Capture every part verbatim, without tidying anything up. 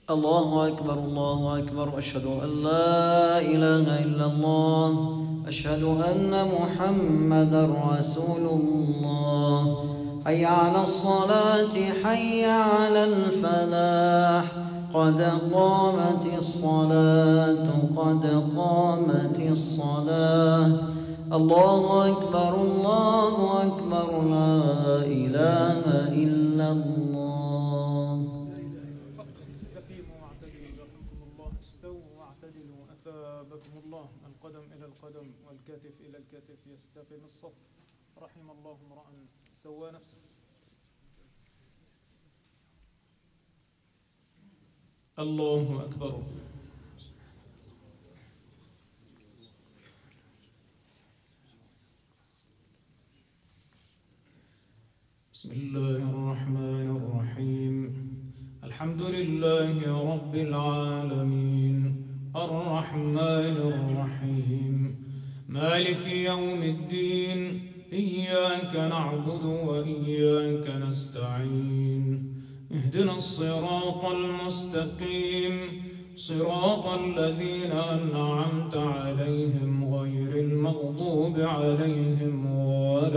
الله أكبر الله أكبر. أشهد أن لا إله إلا الله. أشهد أن محمدا رسول الله. حي على الصلاة حي على الفلاح. قد قامت الصلاة قد قامت الصلاة. الله أكبر الله أكبر. لا إله إلا الله. استقيموا واعتدلوا يرحمكم الله. استووا واعتدلوا أثابكم الله. القدم إلى القدم والكتف إلى الكتف يستقيم الصف. رحم الله امرأ سوى نفسه. الله أكبر. بسم الله الرحمن الرحيم. الحمد لله رب العالمين الرحمن الرحيم مالك يوم الدين. إياك نعبد وإياك نستعين. اهدنا الصراط المستقيم صراط الذين أنعمت عليهم غير المغضوب عليهم ولا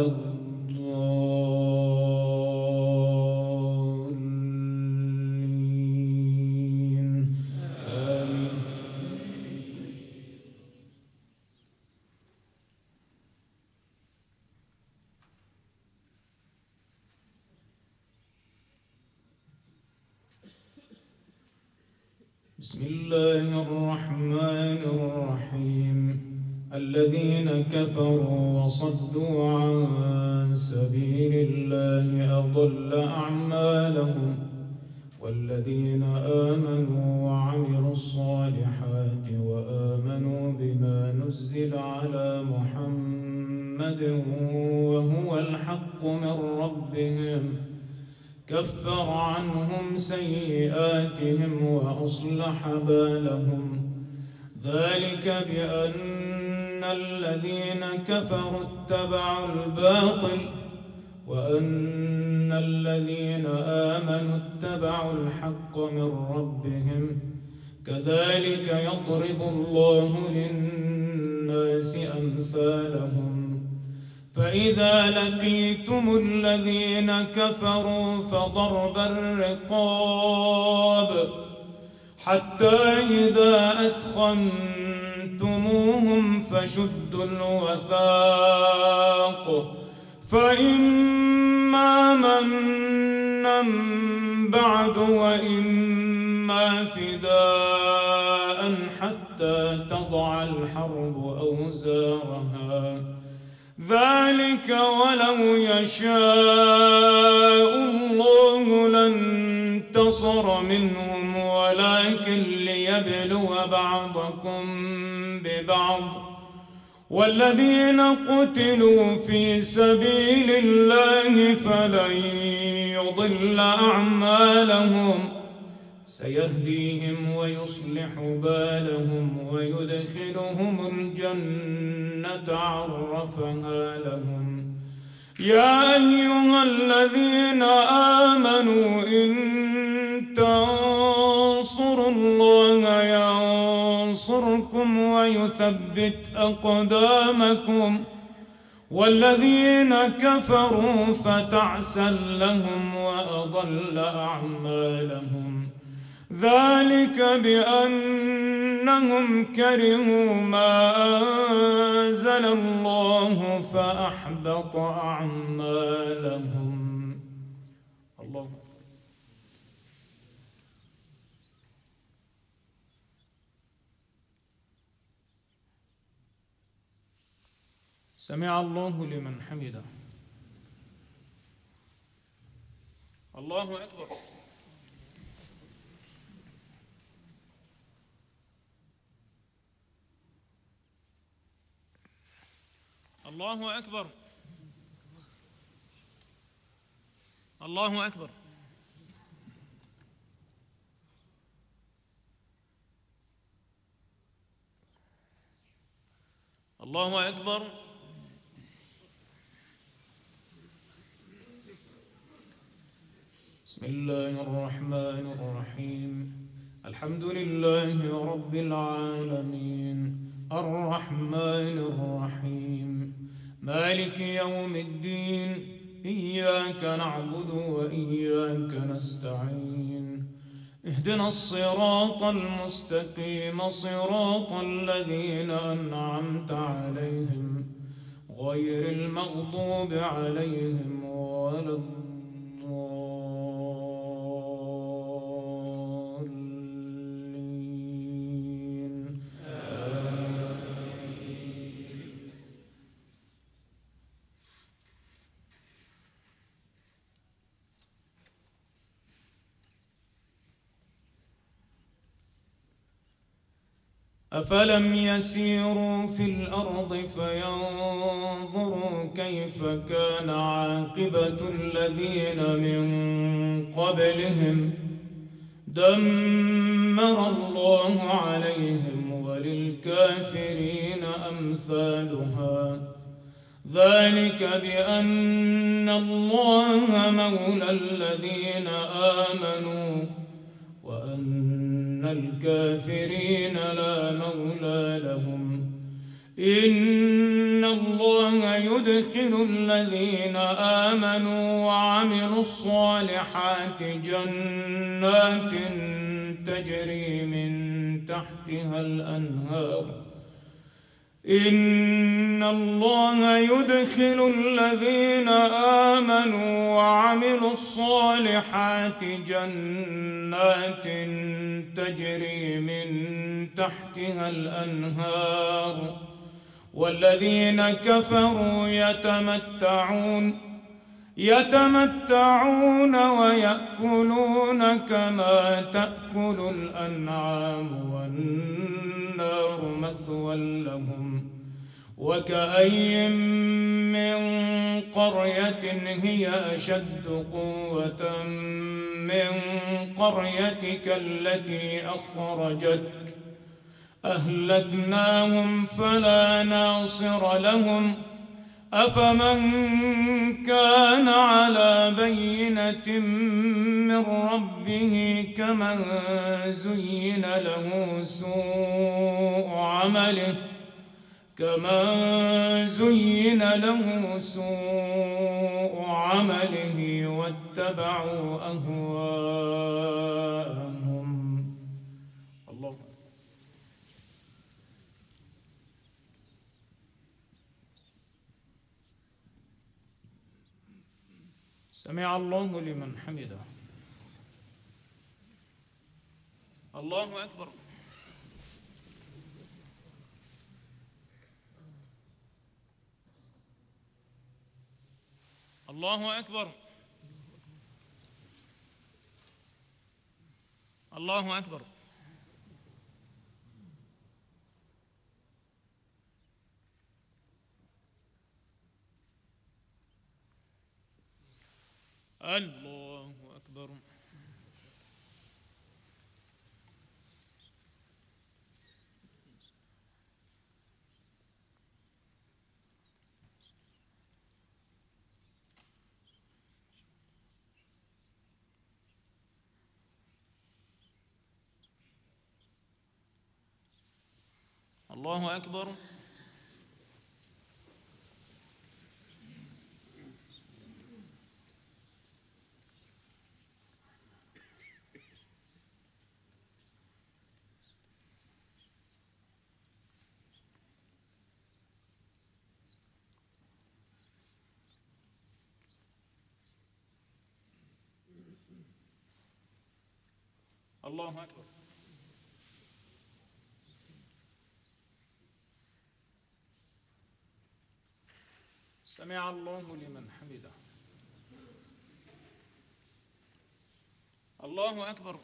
الضالين. آمين. بسم الله الرحمن الرحيم. الذين كفروا وصدوا عن سبيل الله أضل أعمالهم والذين آمنوا وعملوا الصالحات وآمنوا بما نزل على محمد وهو الحق من ربهم كفر عنهم سيئاتهم وأصلح بالهم. ذلك بأن الذين كفروا اتبعوا الباطل وأن الذين آمنوا اتبعوا الحق من ربهم كذلك يضرب الله للناس أمثالهم. فإذا لقيتم الذين كفروا فضرب الرقاب حتى إذا أثخنتموهم فشدوا الوثاق فإما منا بعد وإما فداء حتى تضع الحرب أوزارها. ذلك ولو يشاء الله لانتصر منهم ولكن ليبلو بعضكم ببعض. والذين قتلوا في سبيل الله فلن يضل أعمالهم سيهديهم ويصلح بالهم ويدخلهم الجنة عرفها لهم. يا أيها الذين آمنوا إن تنصروا الله ينصركم ويثبت أقدامكم. والذين كفروا فتعسا لهم وأضل أعمالهم. ذلك بأنهم كرهوا ما أنزل الله فأحبط أعمالهم. الله. سمع الله لمن حمده. الله أكبر. الله أكبر. الله أكبر. الله أكبر. بسم الله الرحمن الرحيم. الحمد لله رب العالمين الرحمن الرحيم مالك يوم الدين إياك نعبد وإياك نستعين اهدنا الصراط المستقيم صراط الذين أنعمت عليهم غير المغضوب عليهم ولا الضالين آمين. أفلم يسيروا في الأرض فينظروا كيف كان عاقبة الذين من قبلهم دمر الله عليهم وللكافرين أمثالها ذلك بأن الله مولى الذين آمنوا وأن الكافرين لا مولى لهم إن الله يدخل الذين آمنوا وعملوا الصالحات جنات تجري من تحتها الأنهار إن الله يدخل الذين آمنوا وعملوا الصالحات جنات تجري من تحتها الأنهار والذين كفروا يتمتعون يتمتعون ويأكلون كما تأكل الأنعام والنار مثوى لهم وكأي من قرية هي أشد قوة من قريتك التي أخرجتك أهلكناهم فلا ناصر لهم أفمن كان على بينة من ربه كمن زين له سوء عمله كمن زين له سوء عمله واتبعوا أهواءهم الله. سمع الله لمن حمده. الله أكبر. الله أكبر. الله أكبر. الله أكبر. الله أكبر. الله أكبر. سمع الله لمن حمده. الله أكبر.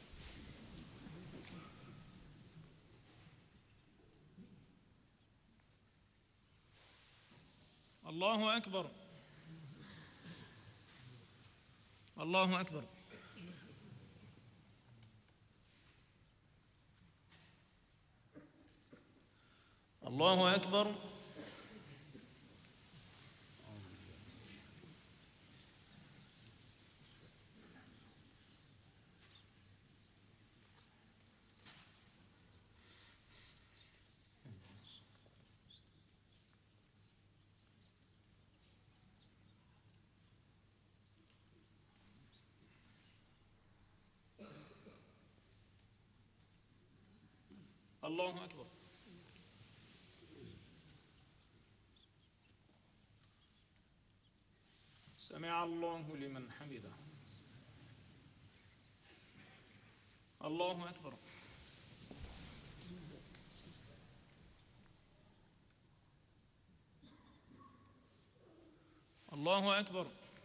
الله أكبر. الله أكبر. الله أكبر. الله أكبر. سمع الله لمن حمده. الله أكبر. الله أكبر.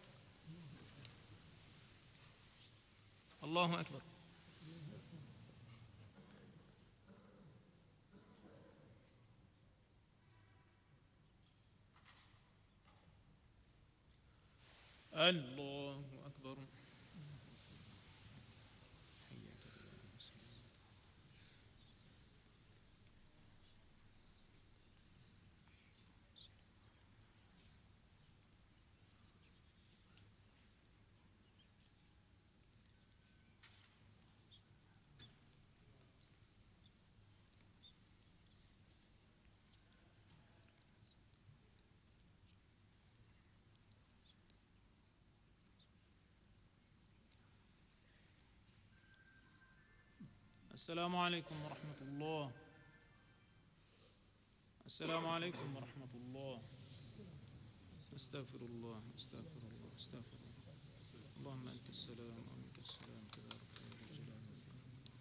الله أكبر. الله أكبر. السلام عليكم ورحمة الله. السلام عليكم ورحمة الله. استغفر الله استغفر الله استغفر الله. اللهم أنت السلام ومنك السلام تبارك يا ذا الجلال والإكرام.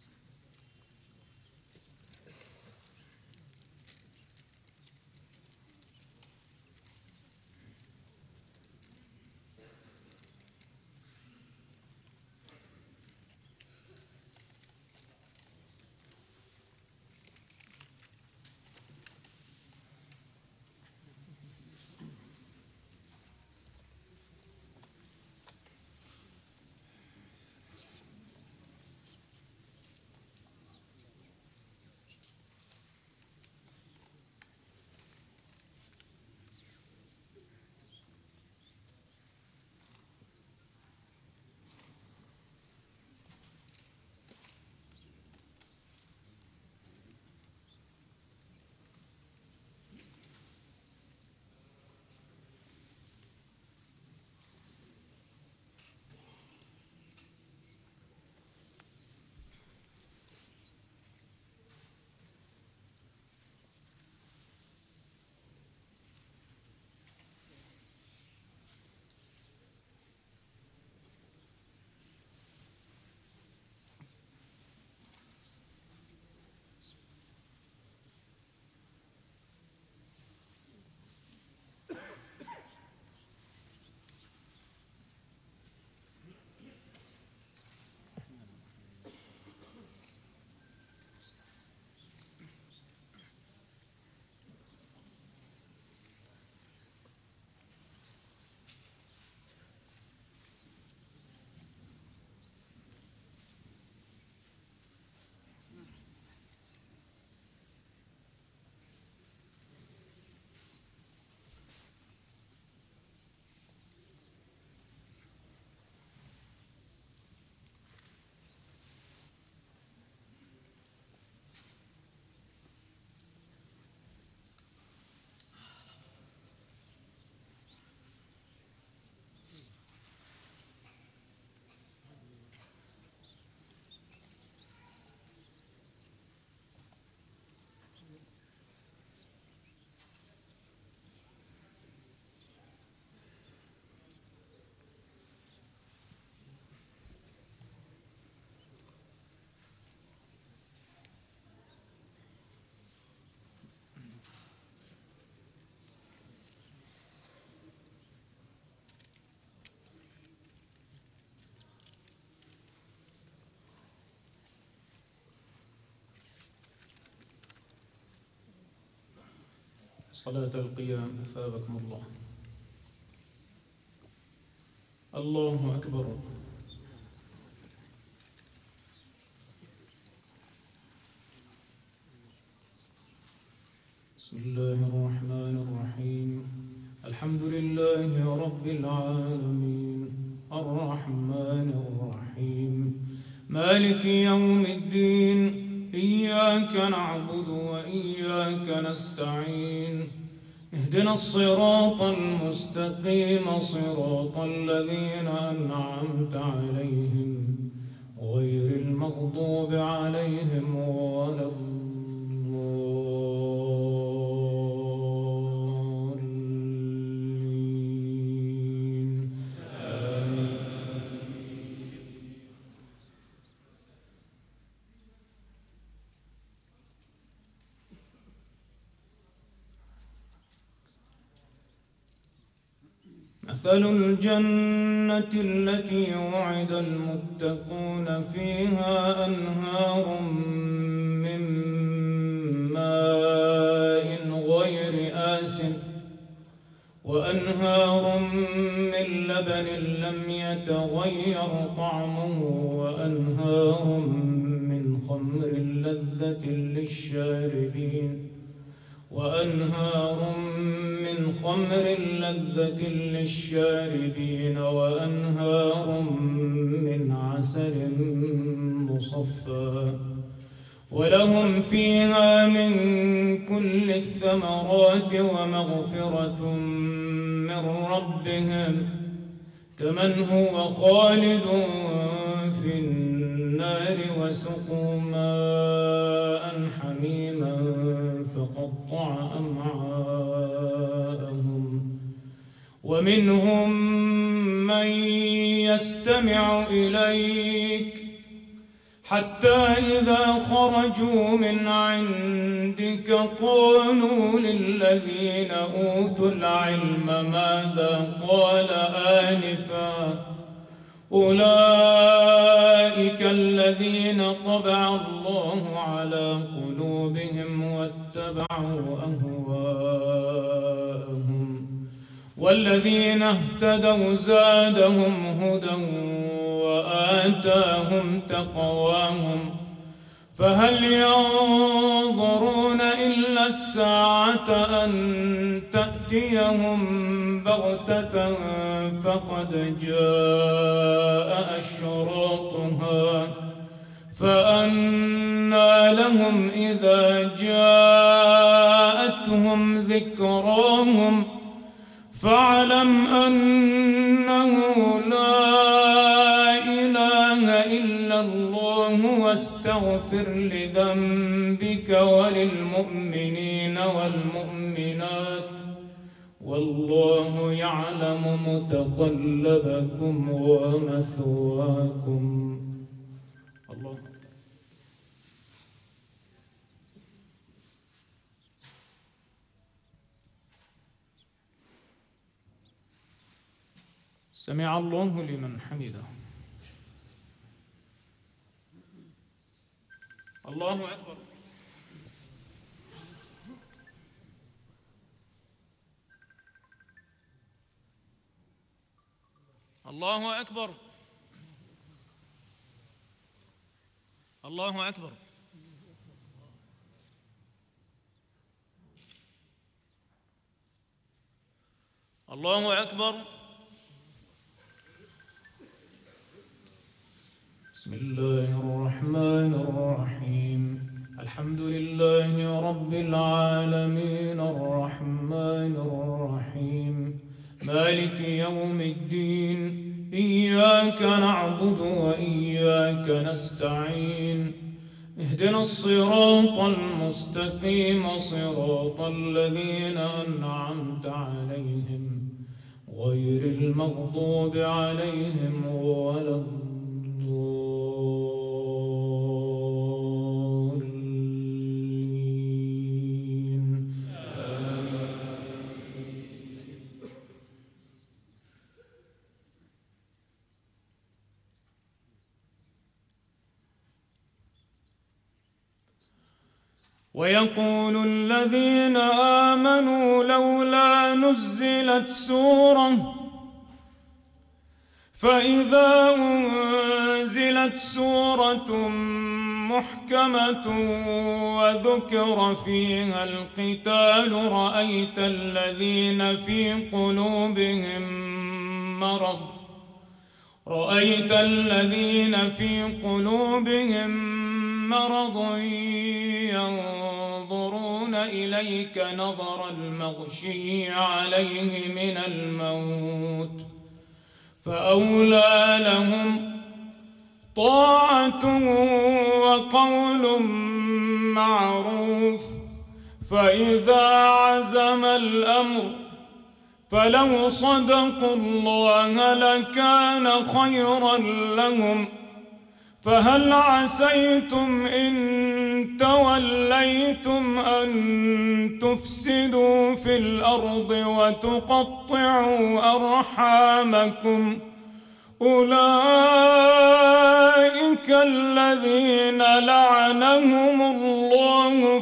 صلاة القيام أثابكم الله. الله أكبر. بسم الله الرحمن الرحيم. الحمد لله رب العالمين الرحمن الرحيم مالك يوم الدين. إياك نعبد وإياك نستعين. اهدنا الصراط المستقيم صراط الذين أنعمت عليهم غير المغضوب عليهم ولا الضالين. مثل الجنة التي وعد المتقون فيها أنهار من ماء غير آسن وأنهار من لبن لم يتغير طعمه وأنهار من خمر لذة للشاربين وأنهار من خمر لذة للشاربين وأنهار من عسل مصفى ولهم فيها من كل الثمرات ومغفرة من ربهم كمن هو خالد في النار وسقوا ماء حميما فقطع أمعاءهم ومنهم من يستمع إليك حتى إذا خرجوا من عندك قالوا للذين أوتوا العلم ماذا قال آنفا أولئك الذين طبع الله على قلوبهم واتبعوا أهواءهم والذين اهتدوا زادهم هدى وآتاهم تقواهم فهل ينظرون إلا الساعة أن تأتيهم بغتة فقد جاء أشراطها فأنى لهم إذا جاءتهم ذكراهم فاعلم أنه لا إله إلا الله واستغفر لذنبك وللمؤمنين والمؤمنات والله يعلم متقلبكم ومثواكم. الله سمع الله لمن حمده. الله أكبر. الله أكبر. الله أكبر. الله أكبر. بسم الله الرحمن الرحيم. الحمد لله رب العالمين الرحمن الرحيم مالك يوم الدين إياك نعبد وإياك نستعين اهدنا الصراط المستقيم صراط الذين أنعمت عليهم غير المغضوب عليهم ولا الضالين. ويقول الذين آمنوا لولا نزلت سورة فإذا أنزلت سورة محكمة وذكر فيها القتال رأيت الذين في قلوبهم مرض رأيت الذين في قلوبهم مرض ينظرون إليك نظر المغشي عليه من الموت فأولى لهم طاعة وقول معروف فإذا عزم الأمر فلو صدقوا الله لكان خيرا لهم فهل عسيتم إن توليتم أن تفسدوا في الأرض وتقطعوا أرحامكم أولئك الذين لعنهم الله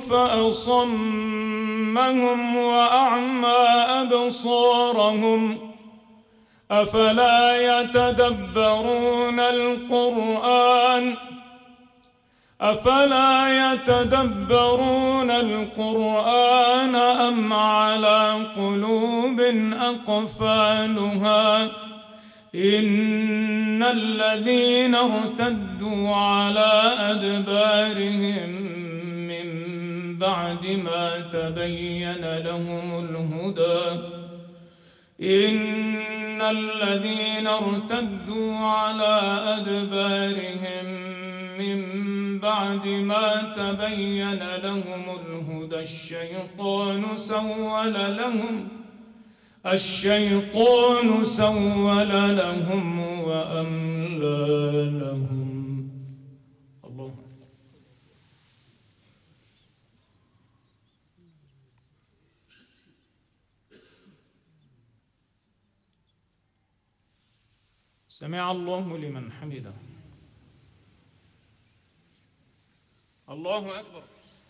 فأصمهم وأعمى أبصارهم أفلا يتدبرون القرآن أفلا يتدبرون القرآن أم على قلوب أقفالها إن الذين ارتدوا على أدبارهم من بعد ما تبين لهم الهدى إن الذين ارتدوا على أدبارهم من بعد ما تبين لهم الهدى الشيطان سول لهم الشيطان سول لهم وأملى لهم. الله. سمع الله لمن حمده. الله أكبر.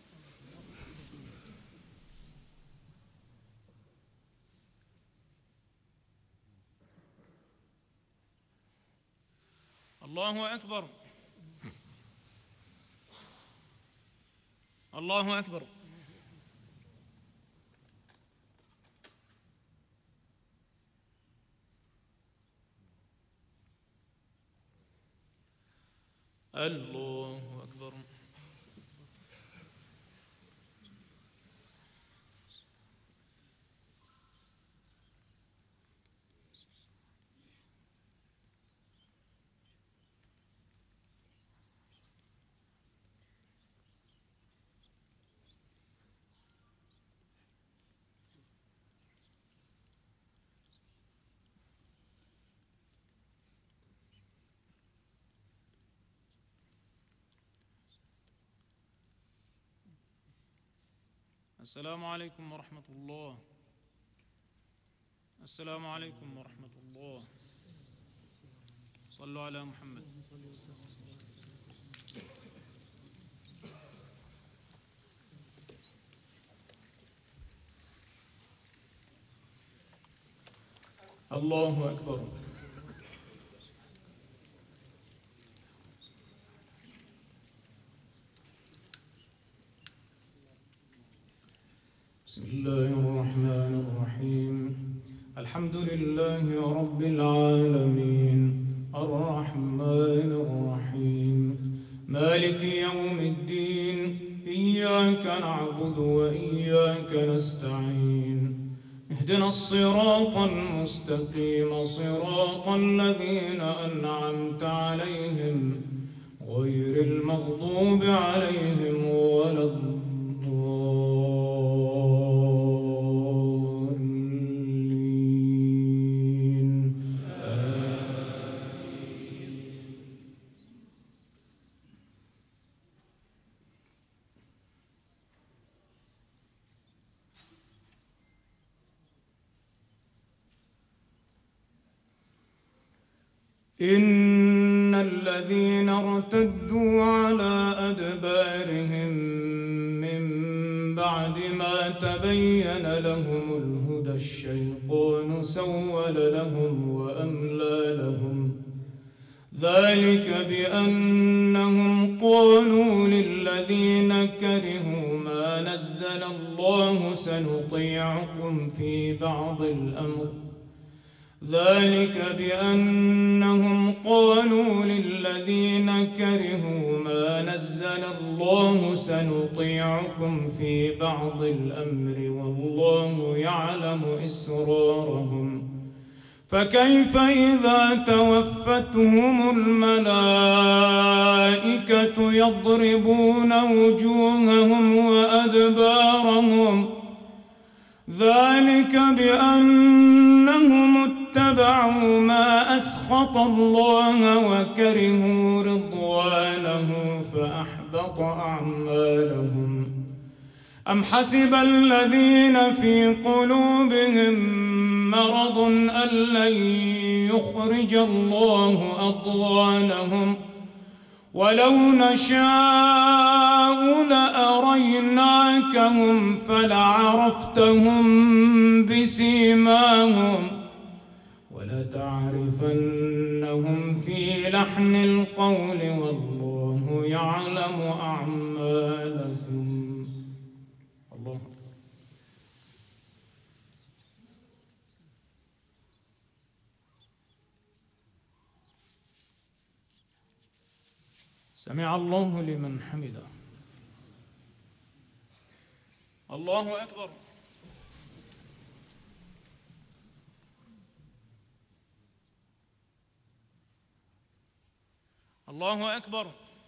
الله أكبر. الله أكبر. الله أكبر. السلام عليكم ورحمة الله. السلام عليكم ورحمة الله. صلوا على محمد. الله أكبر. بسم الله الرحمن الرحيم. الحمد لله رب العالمين الرحمن الرحيم مالك يوم الدين إياك نعبد وإياك نستعين اهدنا الصراط المستقيم صراط الذين أنعمت عليهم غير المغضوب عليهم ولا الضالين. إن الذين ارتدوا على أدبارهم من بعد ما تبين لهم الهدى الشيطان سول لهم وأملى لهم ذلك بأنهم قالوا للذين كرهوا ما نزل الله سنطيعكم في بعض الأمر ذلك بأنهم قالوا للذين كرهوا ما نزل الله سنطيعكم في بعض الأمر والله يعلم إسرارهم فكيف إذا توفتهم الملائكة يضربون وجوههم وأدبارهم ذلك بأنهم اتبعوا اتبعوا ما أسخط الله وكرهوا رضوانه فأحبط أعمالهم. أم حسب الذين في قلوبهم مرض أن لن يخرج الله أضغانهم ولو نشاء لأريناكهم فلعرفتهم بسيماهم ولتعرفنهم في لحن القول والله يعلم أعمالكم. الله سمع الله لمن حمده. الله أكبر. الله أكبر.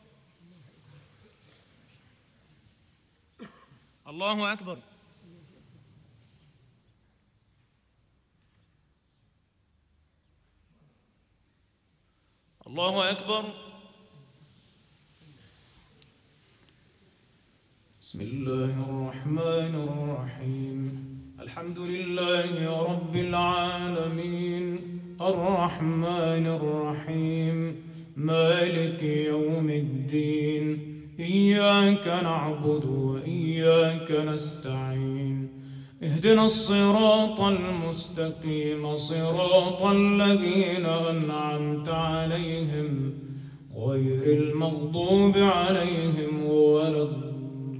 الله أكبر. الله أكبر. بسم الله الرحمن الرحيم. الحمد لله رب العالمين الرحمن الرحيم مالك يوم الدين. إياك نعبد وإياك نستعين. اهدنا الصراط المستقيم صراط الذين أنعمت عليهم غير المغضوب عليهم ولا الضالين.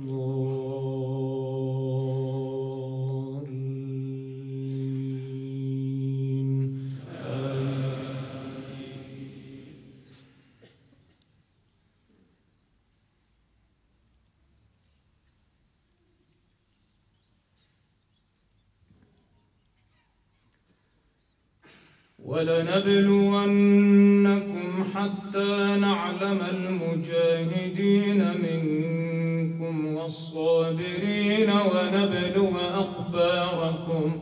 ولنبلونكم حتى نعلم المجاهدين منكم والصابرين ونبلو أخباركم.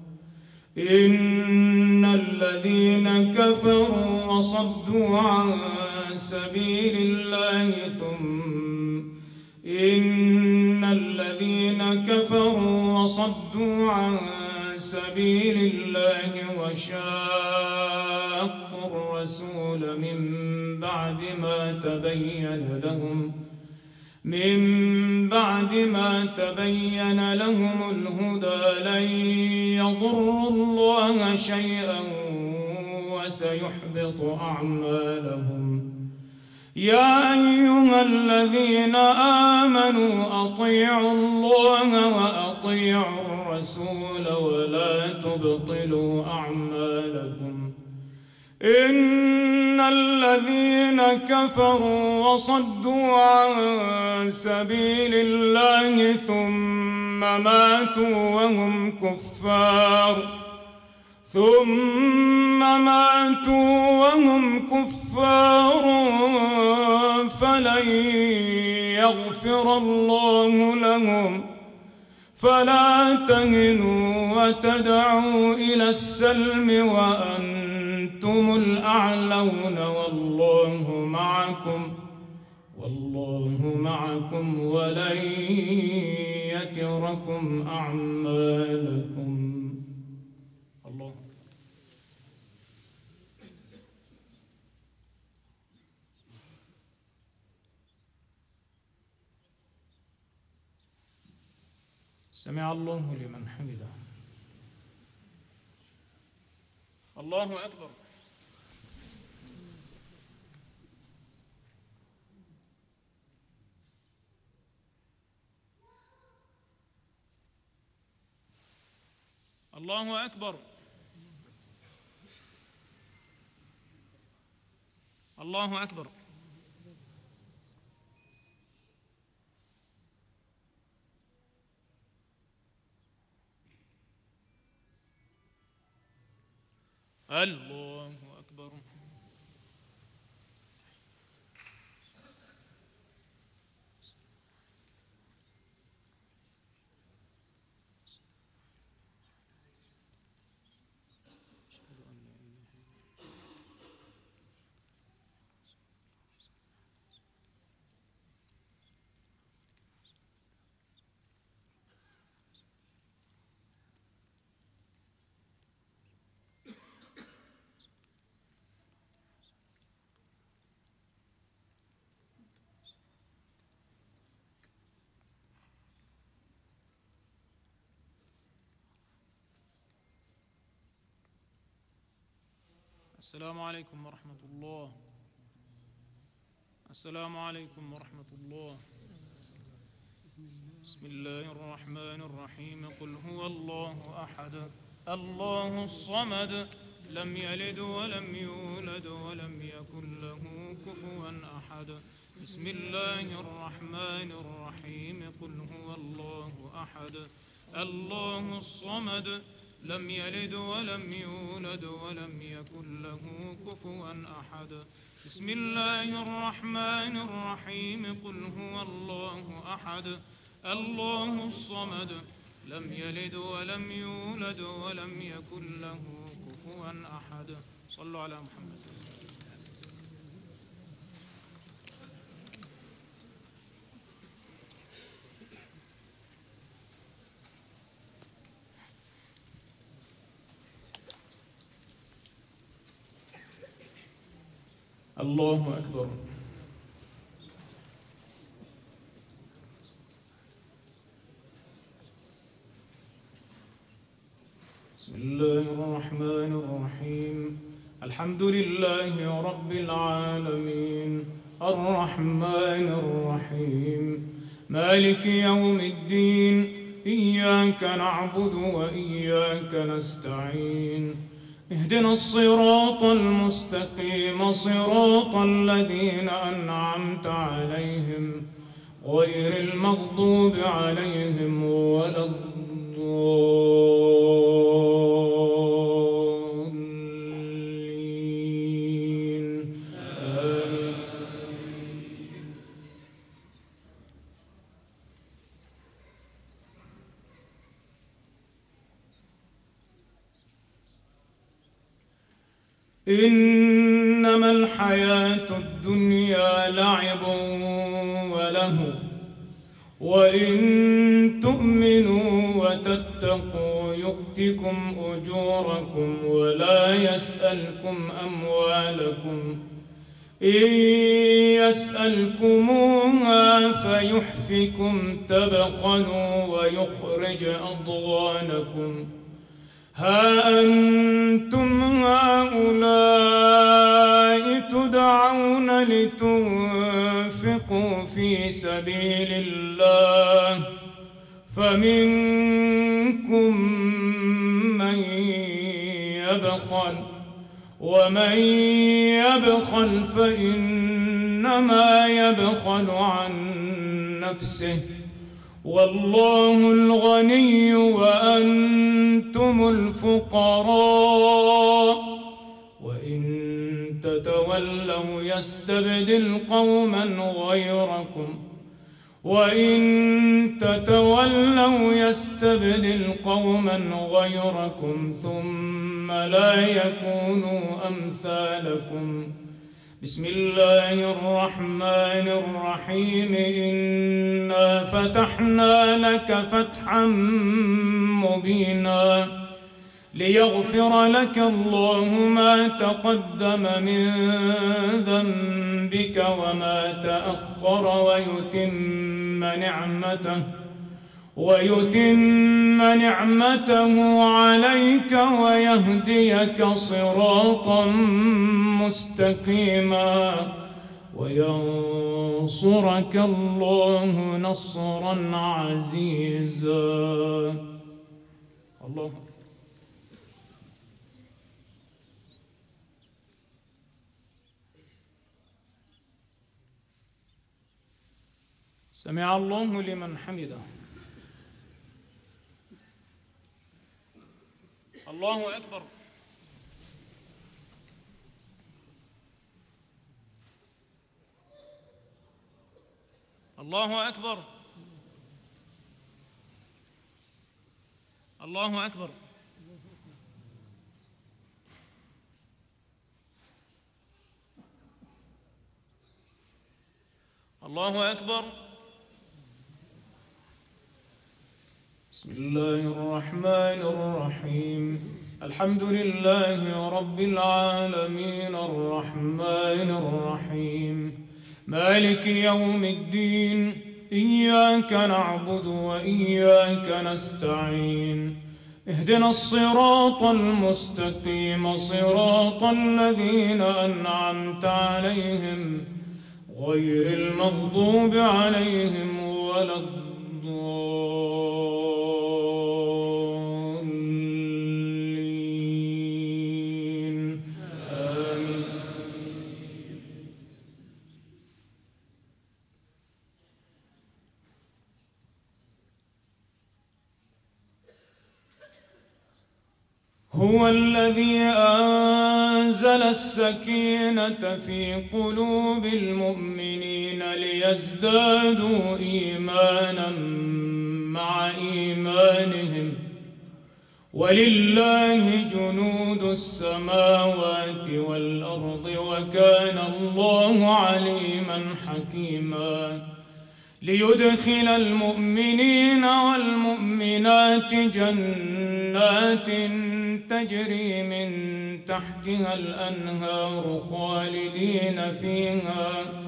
إن الذين كفروا وصدوا عن سبيل الله ثم إن الذين كفروا وصدوا عن سبيل الله وشاقوا الرسول من بعد ما تبين لهم من بعد ما تبين لهم الهدى لن يضروا الله شيئا وسيحبط أعمالهم. يا أيها الذين آمنوا أطيعوا الله وأطيعوا الرسول ولا تبطلوا أعمالكم. إن الذين كفروا وصدوا عن سبيل الله ثم ماتوا وهم كفار ثم ماتوا وهم كفار فلن يغفر الله لهم. فلا تهنوا وتدعوا إلى السلم وأنتم الأعلون والله معكم والله معكم ولن يتركم أعمالكم. الله سمع الله لمن حمده. الله أكبر. الله أكبر. الله أكبر. الله أكبر. أشهد أن لا إله السلام عليكم ورحمة الله. السلام عليكم ورحمة الله. بسم الله الرحمن الرحيم. قل هو الله أحد الله الصمد لم يلد ولم يولد ولم يكن له كفوا أحد. بسم الله الرحمن الرحيم. قل هو الله أحد الله الصمد لم يلد ولم يولد ولم يكن له كفوا أحد. بسم الله الرحمن الرحيم. قل هو الله أحد الله الصمد لم يلد ولم يولد ولم يكن له كفوا أحد. صلوا على محمد. الله أكبر. بسم الله الرحمن الرحيم. الحمد لله رب العالمين الرحمن الرحيم مالك يوم الدين إياك نعبد وإياك نستعين اهدنا الصراط المستقيم صراط الذين أنعمت عليهم غير المغضوب عليهم ولا الضالين آمين. إنما الحياة الدنيا لعب وله وإن تؤمنوا وتتقوا يؤتكم أجوركم ولا يسألكم أموالكم إن يسألكموها فيحفكم تبخلوا ويخرج أضغانكم ها أنتم هؤلاء تدعون لتنفقوا في سبيل الله فمنكم من يبخل ومن يبخل فإنما يبخل عن نفسه والله الغني وأنتم الفقراء وإن تتولوا يستبدل قوما غيركم وإن تتولوا يستبدل قوما غيركم ثم لا يكونوا أمثالكم. بسم الله الرحمن الرحيم. إنا فتحنا لك فتحا مبينا ليغفر لك الله ما تقدم من ذنبك وما تأخر ويتم نعمته ويتم نعمته عليك ويهديك صراطا مستقيما وينصرك الله نصرا عزيزا. الله سمع الله لمن حمده. الله أكبر. الله أكبر. الله أكبر. الله أكبر. بسم الله الرحمن الرحيم. الحمد لله رب العالمين الرحمن الرحيم مالك يوم الدين إياك نعبد وإياك نستعين اهدنا الصراط المستقيم صراط الذين أنعمت عليهم غير المغضوب عليهم ولا الضالين آمين. هو الذي أنزل السكينة في قلوب المؤمنين ليزدادوا إيمانا مع إيمانهم ولله جنود السماوات والأرض وكان الله عليما حكيما ليدخل المؤمنين والمؤمنات جنات تجري من تحتها الأنهار خالدين فيها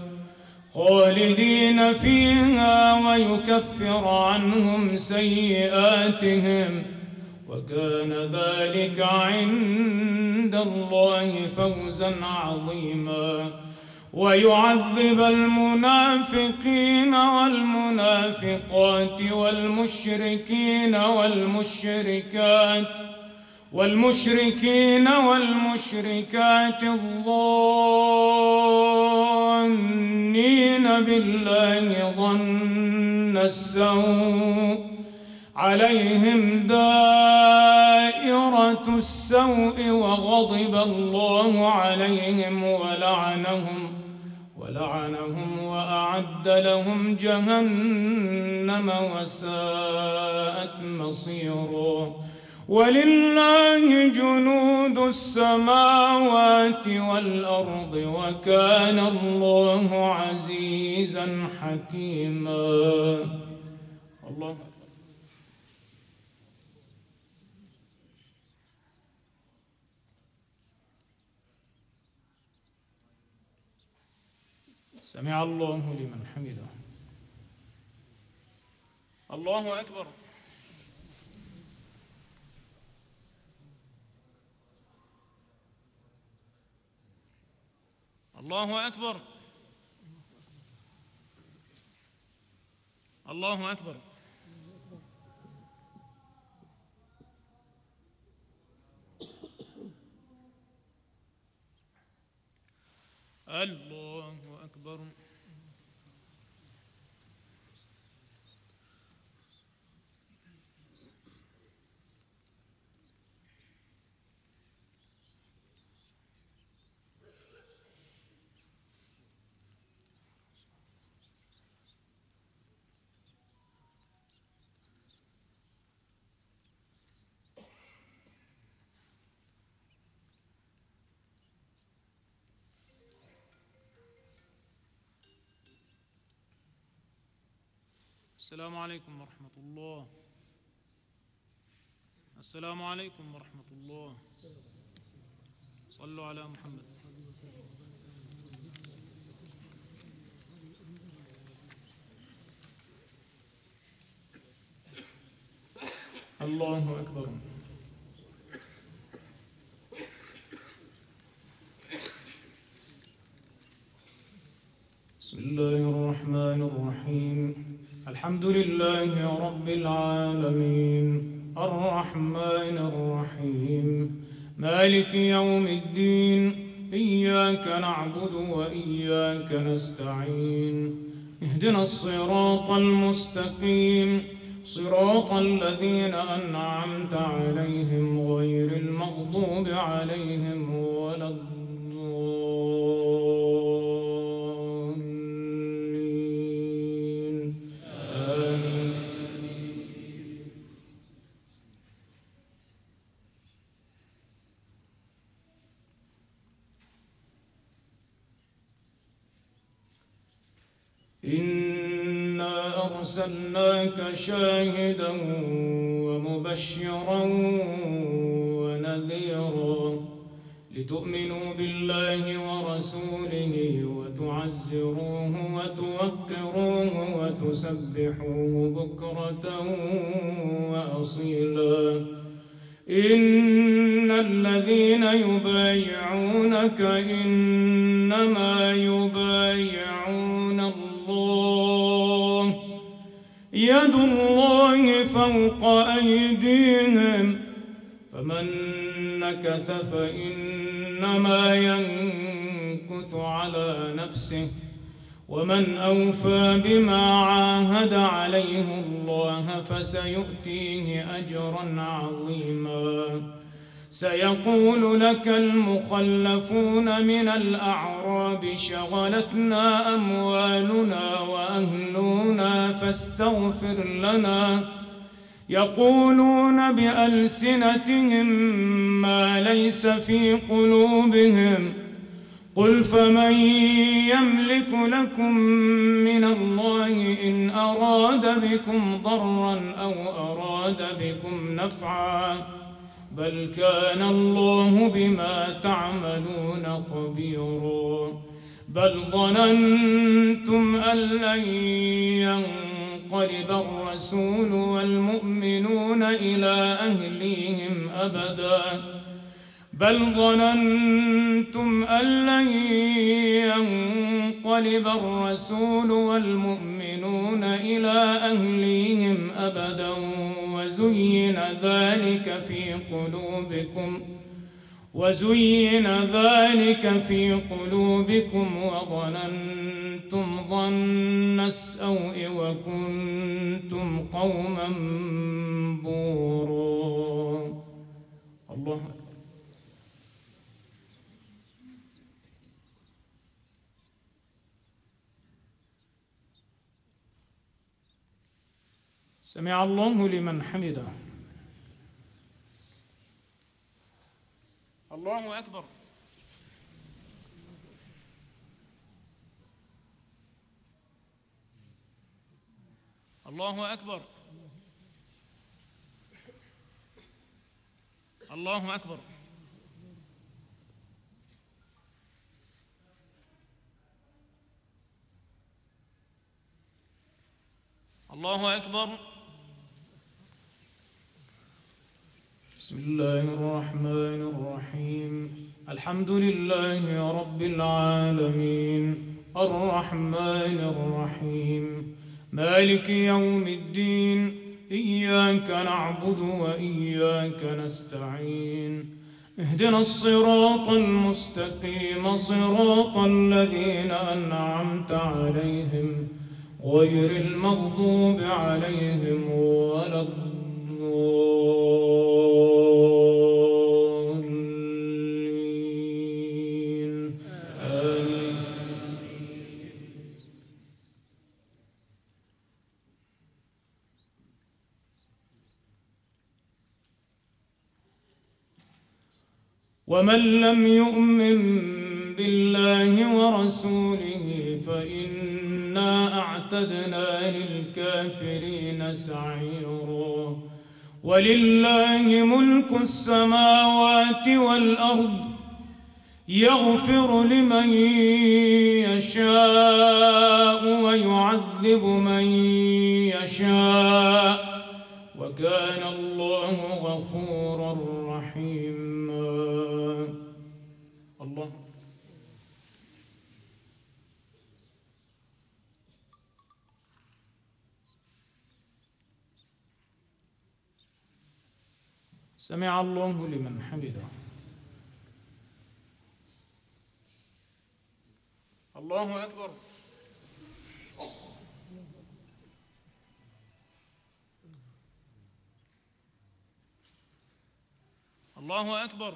خالدين فيها ويكفر عنهم سيئاتهم وكان ذلك عند الله فوزا عظيما ويعذب المنافقين والمنافقات والمشركين والمشركات والمشركين والمشركات الظانين بالله ظن السوء عليهم دائرة السوء وغضب الله عليهم ولعنهم ولعنهم وأعد لهم جهنم وساءت مصيرا ولله جنود السماوات والأرض وكان الله عزيزا حكيما. الله أكبر. سمع الله لمن حمده. الله أكبر. الله أكبر. الله أكبر. الله أكبر. السلام عليكم ورحمة الله. السلام عليكم ورحمة الله. صلوا على محمد. الله أكبر. بسم الله الرحمن الرحيم. الحمد لله رب العالمين الرحمن الرحيم مالك يوم الدين إياك نعبد وإياك نستعين اهدنا الصراط المستقيم صراط الذين أنعمت عليهم غير المغضوب عليهم ولا الضالين آمين. إنا أرسلناك شاهدا ومبشرا ونذيرا لتؤمنوا بالله ورسوله وتعزروه وتوقروه وتسبحوه بكرة وأصيلا إن الذين يبايعونك إنما يبايعون الله يد الله فوق أيديهم فمن نكث فإنما ينكث على نفسه ومن أوفى بما عاهد عليه الله فسيؤتيه أجرا عظيما سيقول لك المخلفون من الأعراب شغلتنا أموالنا وأهلنا فاستغفر لنا يقولون بألسنتهم ما ليس في قلوبهم قل فمن يملك لكم من الله إن أراد بكم ضرا أو أراد بكم نفعا بل كان الله بما تعملون خبيرا بل ظننتم أن لن ينقلب الرسول والمؤمنون إلى أهليهم أبدا بل ظننتم أن لن ينقلب الرسول والمؤمنون إلى أهليهم أبدا وزين ذلك في قلوبكم وزين ذلك في قلوبكم وظننتم ظن السوء وكنتم قوما بورا. الله أكبر. سمع الله لمن حمده. الله أكبر. الله أكبر. الله أكبر. الله أكبر. بسم الله الرحمن الرحيم الحمد لله رب العالمين الرحمن الرحيم مالك يوم الدين إياك نعبد وإياك نستعين اهدنا الصراط المستقيم صراط الذين أنعمت عليهم غير المغضوب عليهم ولا الضالين آمين. ومن لم يؤمن بالله ورسوله فإنا أعتدنا للكافرين سعيرا ولله ملك السماوات والأرض يغفر لمن يشاء ويعذب من يشاء وكان الله غفورا رحيما. الله. سمع الله لمن حمده. الله أكبر. الله أكبر.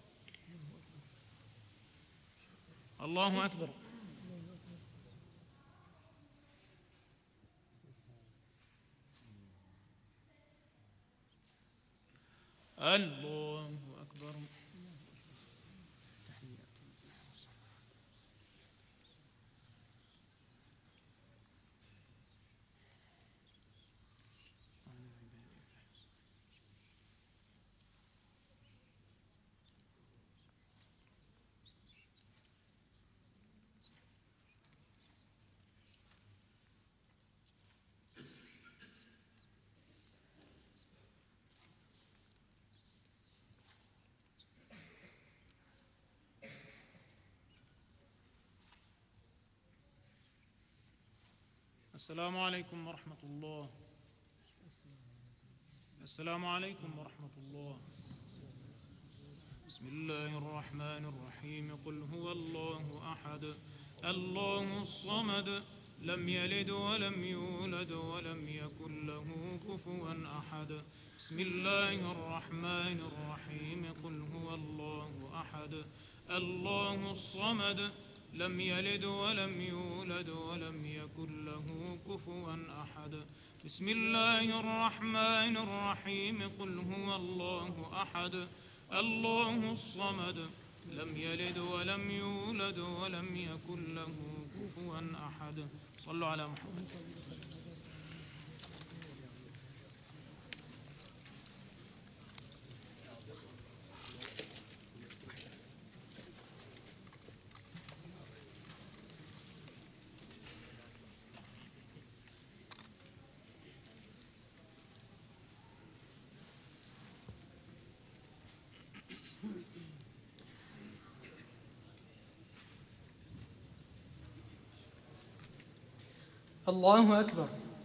الله أكبر. الله أكبر. السلام عليكم ورحمة الله. السلام عليكم ورحمة الله. بسم الله الرحمن الرحيم. قل هو الله أحد الله الصمد لم يلد ولم يولد ولم يكن له كفوا أحد. بسم الله الرحمن الرحيم. قل هو الله أحد الله الصمد لم يلد ولم يولد ولم يكن له كفوا أحد. بسم الله الرحمن الرحيم. قل هو الله أحد الله الصمد لم يلد ولم يولد ولم يكن له كفوا أحد. صلوا على محمد. الله أكبر.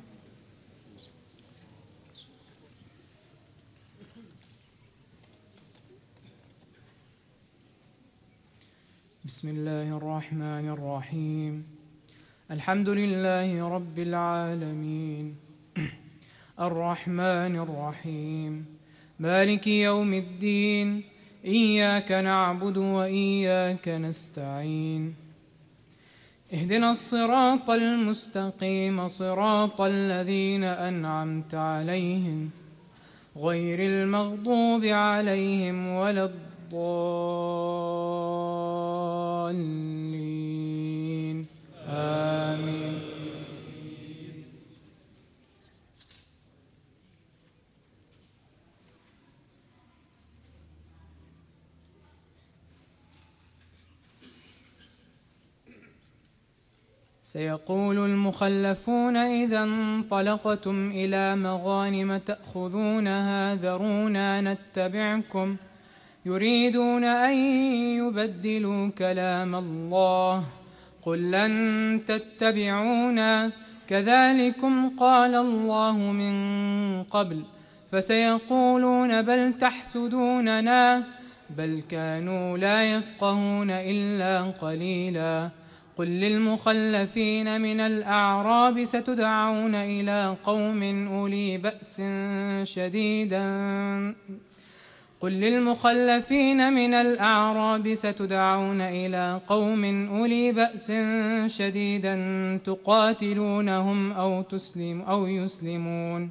بسم الله الرحمن الرحيم. الحمد لله رب العالمين الرحمن الرحيم مالك يوم الدين إياك نعبد وإياك نستعين اهدنا الصراط المستقيم صراط الذين أنعمت عليهم غير المغضوب عليهم ولا الضالين آمين. سيقول المخلفون إذا انطلقتم إلى مغانم تأخذونها ذرونا نتبعكم يريدون أن يبدلوا كلام الله قل لن تتبعونا كذلكم قال الله من قبل فسيقولون بل تحسدوننا بل كانوا لا يفقهون إلا قليلا. قل للمخلفين من الأعراب ستدعون إلى قوم أولي بأس شديد قل للمخلفين من الأعراب ستدعون إلى قوم أولي بأس شديد تقاتلونهم أو تسلم أو يسلمون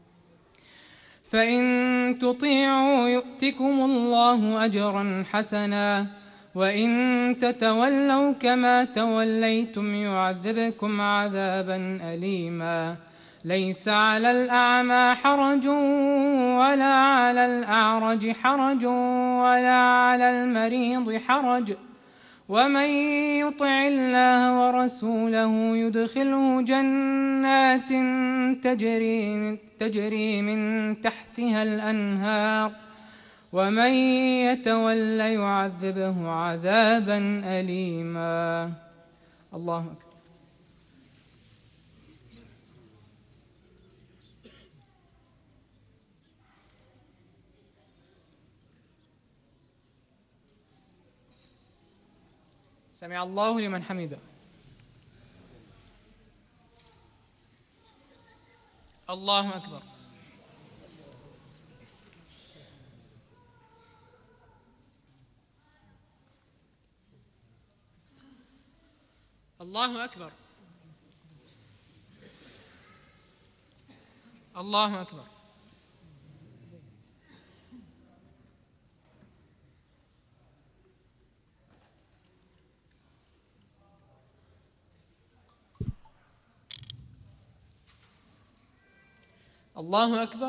فإن تطيعوا يؤتكم الله أجرا حسنا وإن تتولوا كما توليتم يعذبكم عذابا أليما. ليس على الأعمى حرج ولا على الأعرج حرج ولا على المريض حرج ومن يطع الله ورسوله يدخله جنات تجري, تجري من تحتها الأنهار ومن يتول يعذبه عذابا أليما. الله أكبر. سمع الله لمن حمده. الله أكبر. الله أكبر. الله أكبر. الله أكبر.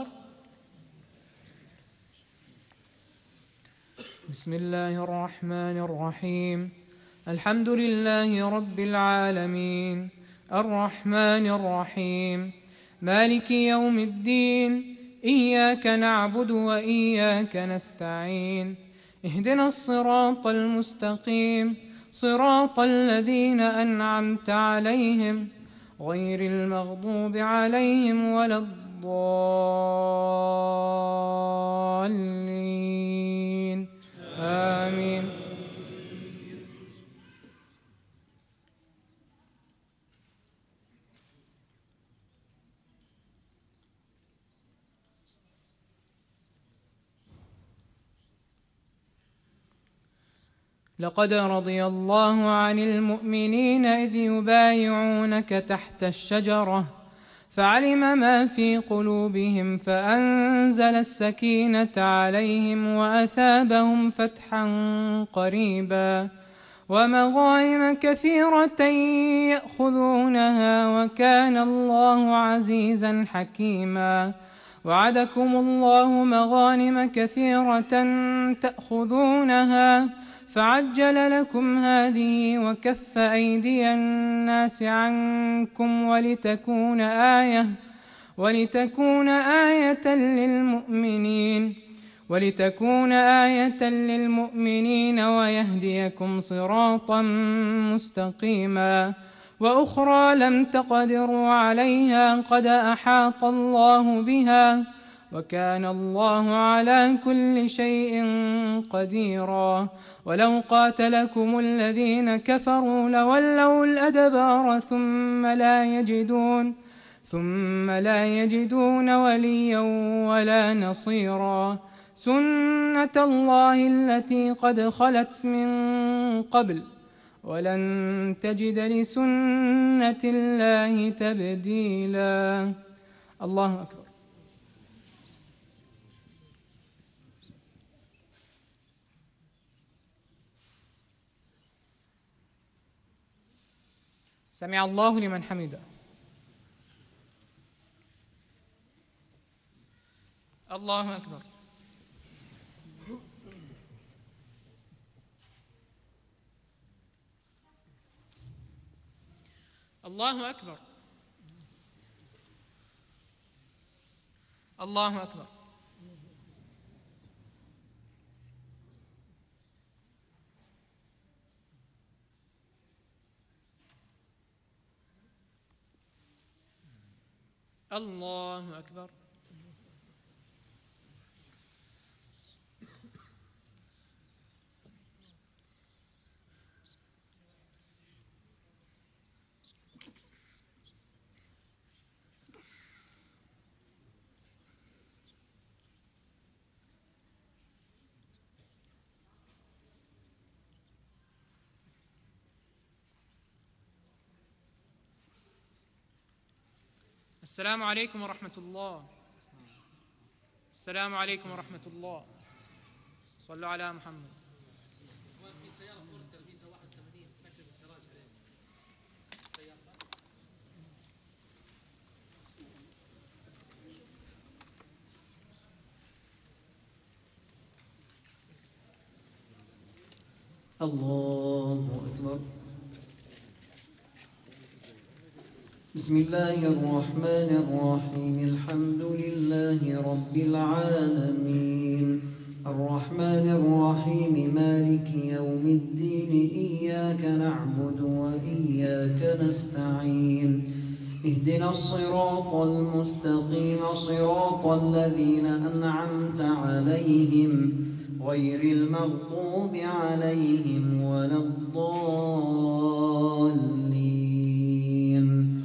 بسم الله الرحمن الرحيم. الحمد لله رب العالمين الرحمن الرحيم مالك يوم الدين إياك نعبد وإياك نستعين اهدنا الصراط المستقيم صراط الذين أنعمت عليهم غير المغضوب عليهم ولا الضالين آمين. لقد رضي الله عن المؤمنين إذ يبايعونك تحت الشجرة فعلم ما في قلوبهم فأنزل السكينة عليهم وأثابهم فتحا قريبا ومغانم كثيرة يأخذونها وكان الله عزيزا حكيما. وعدكم الله مغانم كثيرة تأخذونها فعجل لكم هذه وكف أيدي الناس عنكم ولتكون آية ولتكون آية للمؤمنين ولتكون آية للمؤمنين ويهديكم صراطا مستقيما. وأخرى لم تقدروا عليها قد أحاط الله بها وكان الله على كل شيء قديرا. ولو قاتلكم الذين كفروا لولوا الأدبار ثم لا يجدون ثم لا يجدون وليا ولا نصيرا. سنة الله التي قد خلت من قبل ولن تجد لسنة الله تبديلا. الله أكبر. سمع الله لمن حمده. الله أكبر. الله أكبر. الله أكبر. الله أكبر. السلام عليكم ورحمة الله. السلام عليكم ورحمة الله. صلوا على محمد. الله أكبر. بسم الله الرحمن الرحيم. الحمد لله رب العالمين الرحمن الرحيم مالك يوم الدين إياك نعبد وإياك نستعين اهدنا الصراط المستقيم صراط الذين أنعمت عليهم غير المغضوب عليهم ولا الضالين.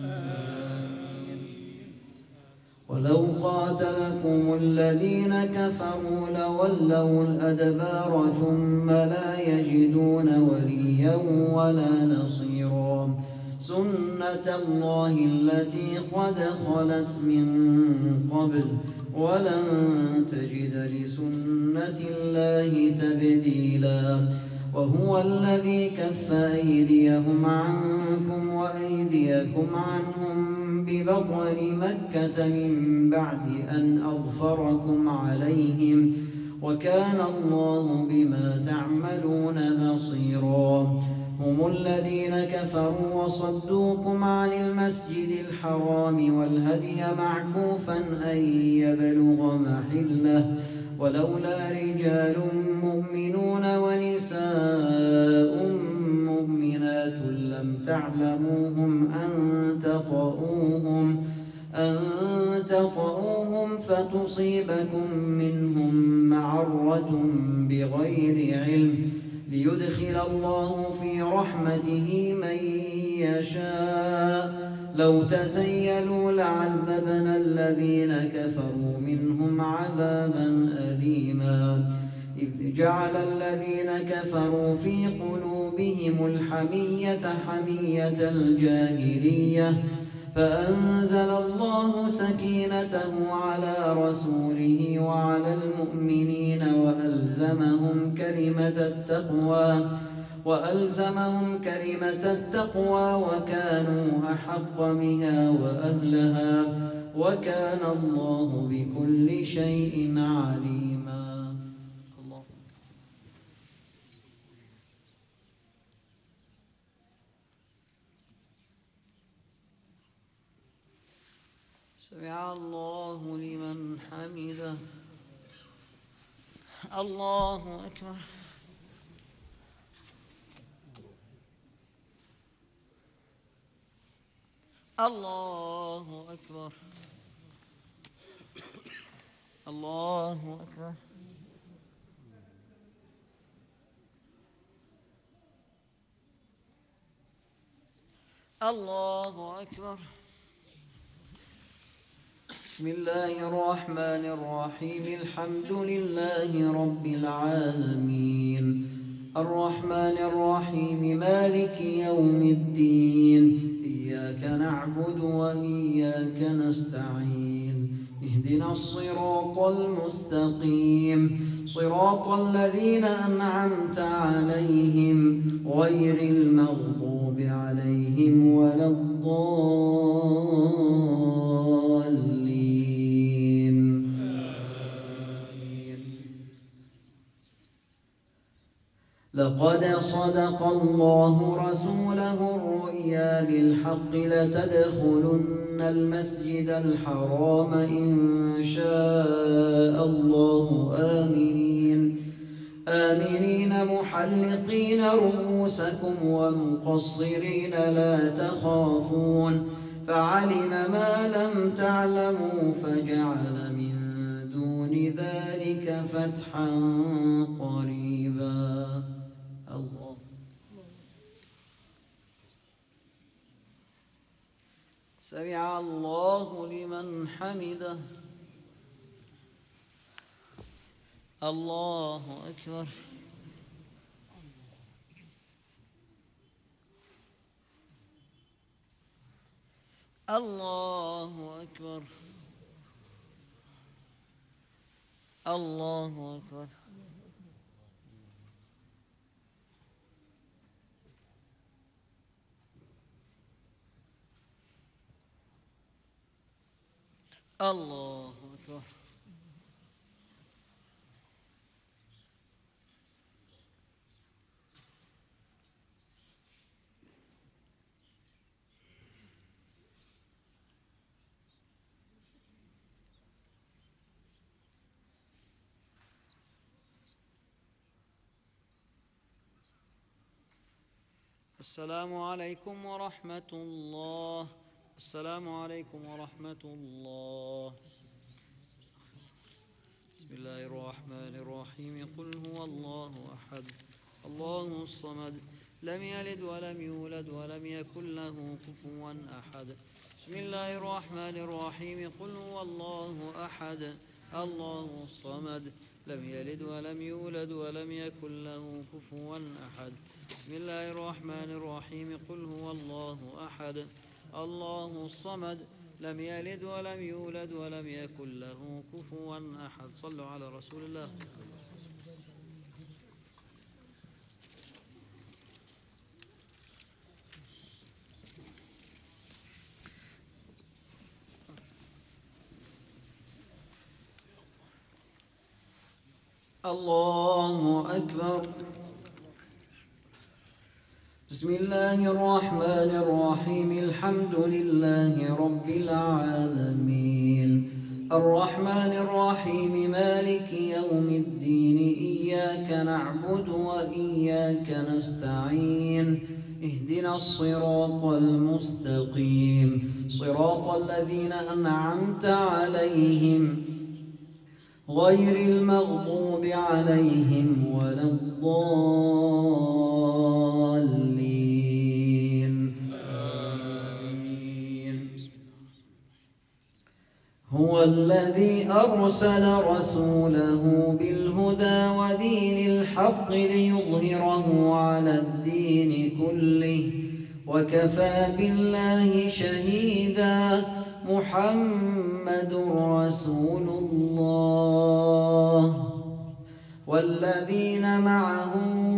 ولو قاتلكم الذين كفروا لولوا الأدبار ثم لا يجدون وليا ولا نصيرا. سنة الله التي قد خلت من قبل ولن تجد لسنة الله تبديلا. وهو الذي كف أيديهم عنكم وأيديكم عنهم ببطن مكة من بعد أن أظفركم عليهم وكان الله بما تعملون بصيرا. هم الذين كفروا وصدوكم عن المسجد الحرام والهدي معكوفا أن يبلغ محله ولولا رجال مؤمنون ونساء مؤمنات لم تعلموهم أن تطؤوهم أن تطؤوهم فتصيبكم منهم معرة بغير علم ليدخل الله في رحمته من يشاء لو تزيلوا لعذبنا الذين كفروا منهم عذابا أليما إذ جعل الذين كفروا في قلوبهم الحمية حمية الجاهلية فأنزل الله سكينته على رسوله وعلى المؤمنين وألزمهم كلمة التقوى وألزمهم كلمة التقوى وكانوا أحق بها وأهلها وكان الله بكل شيء عليما. الله. سمع الله لمن حمده. الله أكبر. الله أكبر. الله أكبر. الله أكبر. بسم الله الرحمن الرحيم الحمد لله رب العالمين الرحمن الرحيم مالك يوم الدين إياك نعبد وإياك نستعين اهدنا الصراط المستقيم صراط الذين أنعمت عليهم غير المغضوب عليهم ولا الضالين آمين. لقد صدق الله رسوله الرؤيا بالحق لتدخلن المسجد الحرام إن شاء الله آمنين آمنين محلقين رؤوسكم ومقصرين لا تخافون فعلم ما لم تعلموا فجعل من دون ذلك فتحا قريبا. الله. سمع الله لمن حمده. الله أكبر. الله أكبر. الله أكبر. الله أكبر. السلام عليكم ورحمة الله. السلام عليكم ورحمة الله. بسم الله الرحمن الرحيم قل هو الله أحد الله الصمد لم يلد ولم يولد ولم يكن له كفوا أحد. بسم الله الرحمن الرحيم قل هو الله أحد الله الصمد لم يلد ولم يولد ولم يكن له كفوا أحد. بسم الله الرحمن الرحيم قل هو الله أحد الله الصمد لم يلد ولم يولد ولم يكن له كفوا أحد. صلوا على رسول الله. الله أكبر. بسم الله الرحمن الرحيم الحمد لله رب العالمين الرحمن الرحيم مالك يوم الدين إياك نعبد وإياك نستعين اهدنا الصراط المستقيم صراط الذين أنعمت عليهم غير المغضوب عليهم ولا الضالين آمين. هو الذي أرسل رسوله بالهدى ودين الحق ليظهره على الدين كله وكفى بالله شهيدا محمد رسول الله والذين معه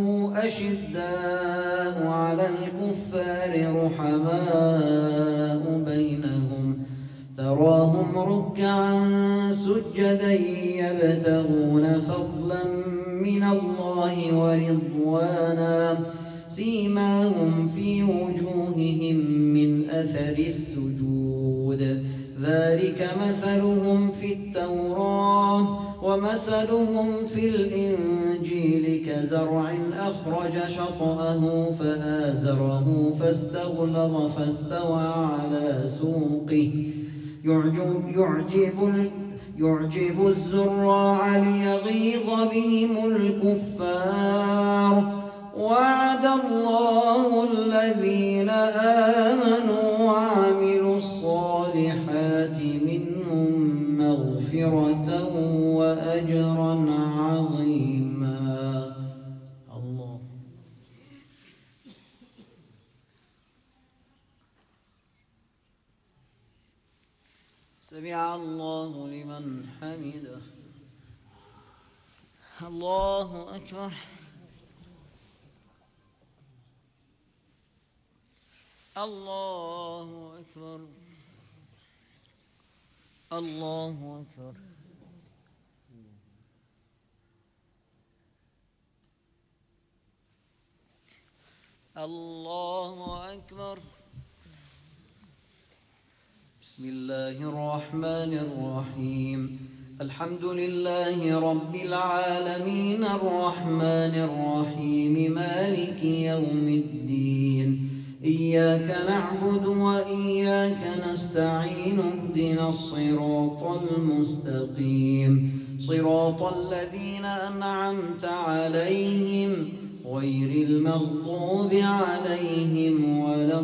أشداء على الكفار رحماء بينهم تراهم ركعا سجدا يبتغون فضلا من الله ورضوانا سيماهم في وجوههم من أثر السجود ذلك مثلهم في التوراة ومثلهم في الإنجيل كزرع أخرج شطأه فآزره فاستغلظ فاستوى على سوقه يعجب, يعجب, يعجب الزراع ليغيظ بهم الكفار وعد الله الذين آمنوا وعملوا الصالحات منهم مغفرة وأجرا عظيما. الله سمع الله لمن حمده. الله أكبر. الله أكبر. الله أكبر. الله أكبر. بسم الله الرحمن الرحيم الحمد لله رب العالمين الرحمن الرحيم مالك يوم الدين إياك نعبد وإياك نستعين اهدنا الصراط المستقيم صراط الذين أنعمت عليهم غير المغضوب عليهم ولا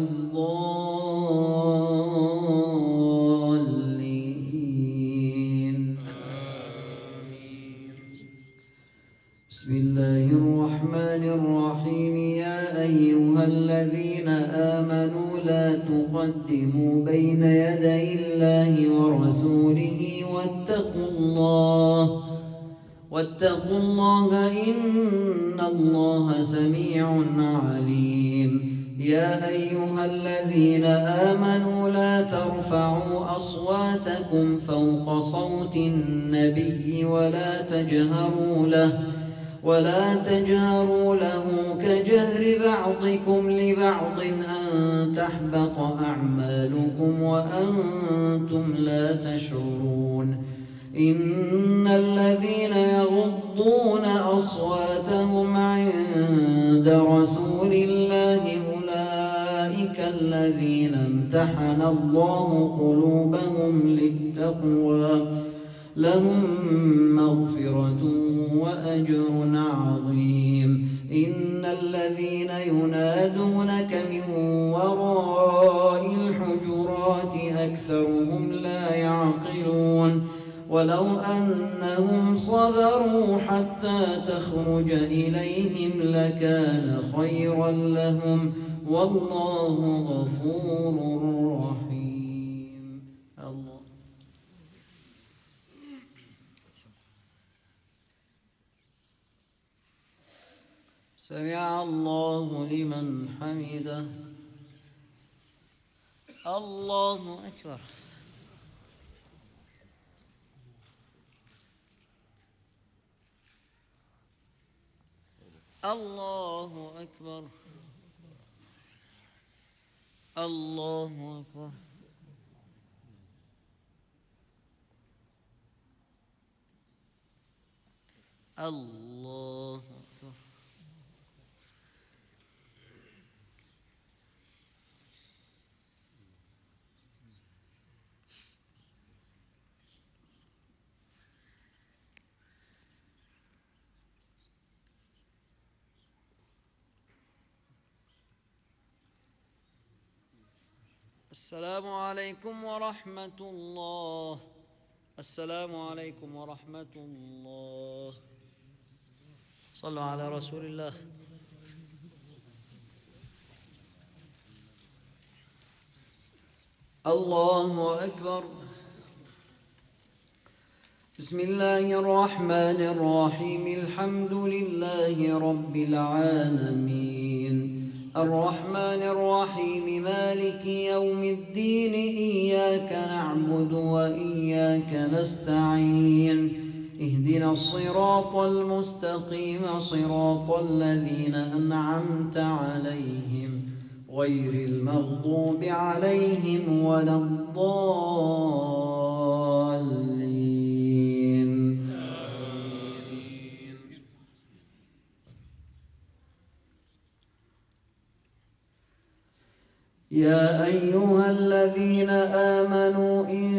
الضالين آمين. بسم الله الرحمن الرحيم يا أيها الذين آمنوا لا تقدموا بين يدي الله ورسوله واتقوا الله واتقوا الله إن الله سميع عليم. يا أيها الذين آمنوا لا ترفعوا أصواتكم فوق صوت النبي ولا تجهروا له ولا تجهروا له كجهر بعضكم لبعض أن تحبط أعمالكم وأنتم لا تشعرون. إن الذين يغضون أصواتهم عند رسول الله أولئك الذين امتحن الله قلوبهم للتقوى لهم مغفرة وأجر عظيم. إن الذين ينادونك من وراء الحجرات أكثرهم لا يعقلون ولو أنهم صبروا حتى تخرج إليهم لكان خيرا لهم والله غفور رحيم. الله سمع الله لمن حمده. الله أكبر. الله أكبر. الله أكبر. الله أكبر. السلام عليكم ورحمة الله. السلام عليكم ورحمة الله. صلوا على رسول الله. الله أكبر. بسم الله الرحمن الرحيم. الحمد لله رب العالمين الرحمن الرحيم مالك يوم الدين إياك نعبد وإياك نستعين اهدنا الصراط المستقيم صراط الذين أنعمت عليهم غير المغضوب عليهم ولا الضالين. يا أيها الذين آمنوا إن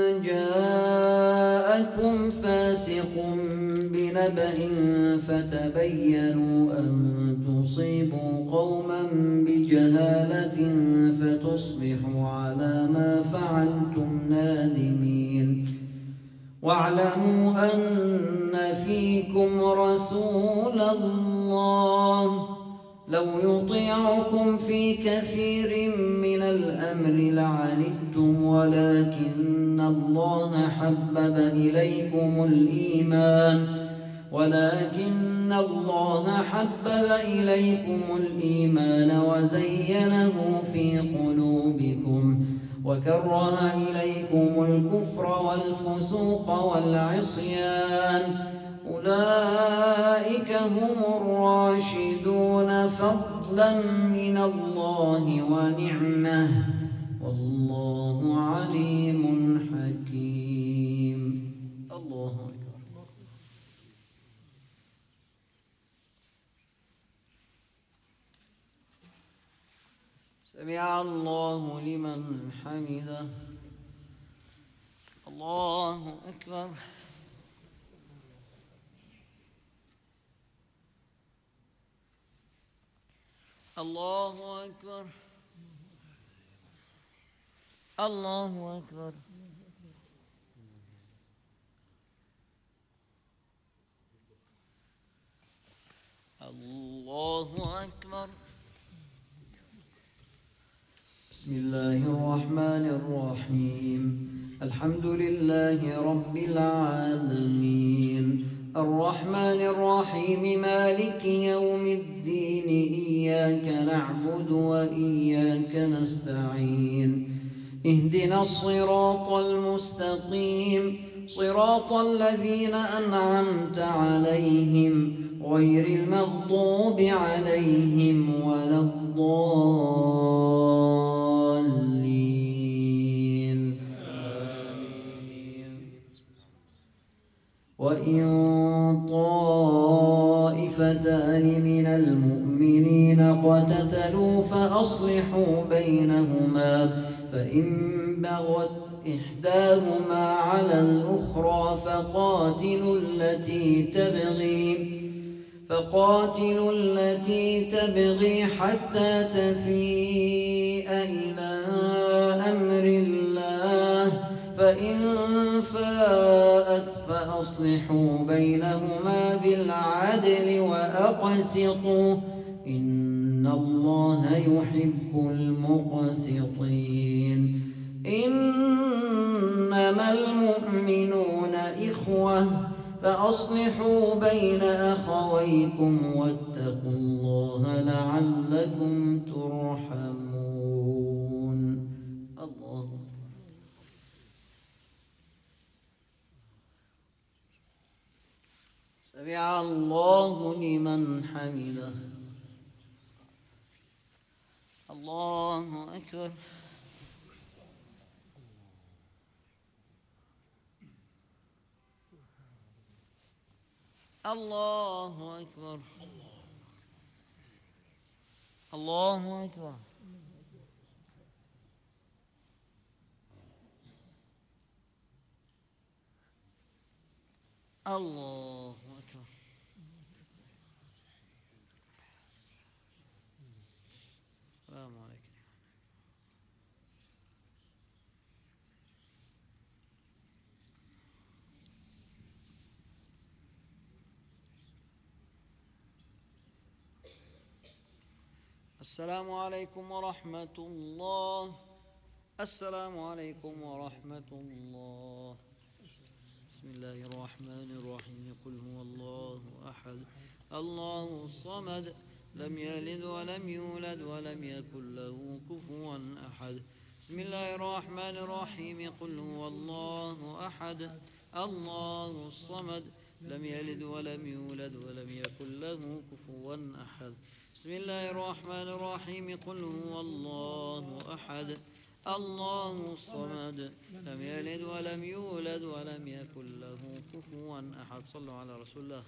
جاءكم فاسق بنبأ فتبينوا أن تصيبوا قوما بجهالة فتصبحوا على ما فعلتم نادمين. واعلموا أن فيكم رسول الله لو يطيعكم في كثير من الأمر لعنتم ولكن الله حبب إليكم الإيمان ولكن الله حبب إليكم الإيمان وزينه في قلوبكم وكره إليكم الكفر والفسوق والعصيان أولئك هم الراشدون فضلا من الله ونعمة والله عليم حكيم. الله أكبر. سمع الله لمن حمده. الله أكبر. الله أكبر. الله أكبر. الله أكبر. بسم الله الرحمن الرحيم. الحمد لله رب العالمين الرحمن الرحيم مالك يوم الدين إياك نعبد وإياك نستعين اهدنا الصراط المستقيم صراط الذين أنعمت عليهم غير المغضوب عليهم ولا الضالين. آمين. وإن طائفتان من المؤمنين اقتتلوا فأصلحوا بينهما فإن بغت إحداهما على الأخرى فقاتلوا التي تبغي فقاتلوا التي تبغي حتى تفيء إلى أمر الله فإن فاءت فأصلحوا بينهما بالعدل وأقسطوا إن الله يحب المقسطين. إنما المؤمنون إخوة فأصلحوا بين أخويكم واتقوا الله لعلكم ترحمون. الله. سمع الله لمن حمده. الله أكبر. الله أكبر الله أكبر الله أكبر. السلام عليكم. السلام عليكم ورحمة الله. السلام عليكم ورحمة الله. بسم الله الرحمن الرحيم. قل هو الله أحد الله الصمد لم يلد ولم يولد ولم يكن له كفوا أحد. بسم الله الرحمن الرحيم. قل هو الله أحد الله الصمد لم يلد ولم يولد ولم يكن له كفوا أحد. بسم الله الرحمن الرحيم. قل هو الله أحد الله الصمد لم يلد ولم يولد ولم يكن له كفوا أحد. صلوا على رسول الله.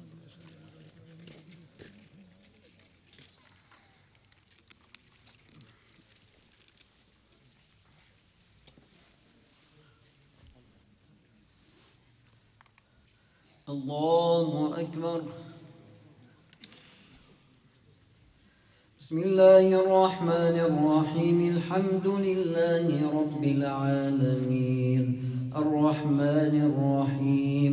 الله أكبر. بسم الله الرحمن الرحيم. الحمد لله رب العالمين الرحمن الرحيم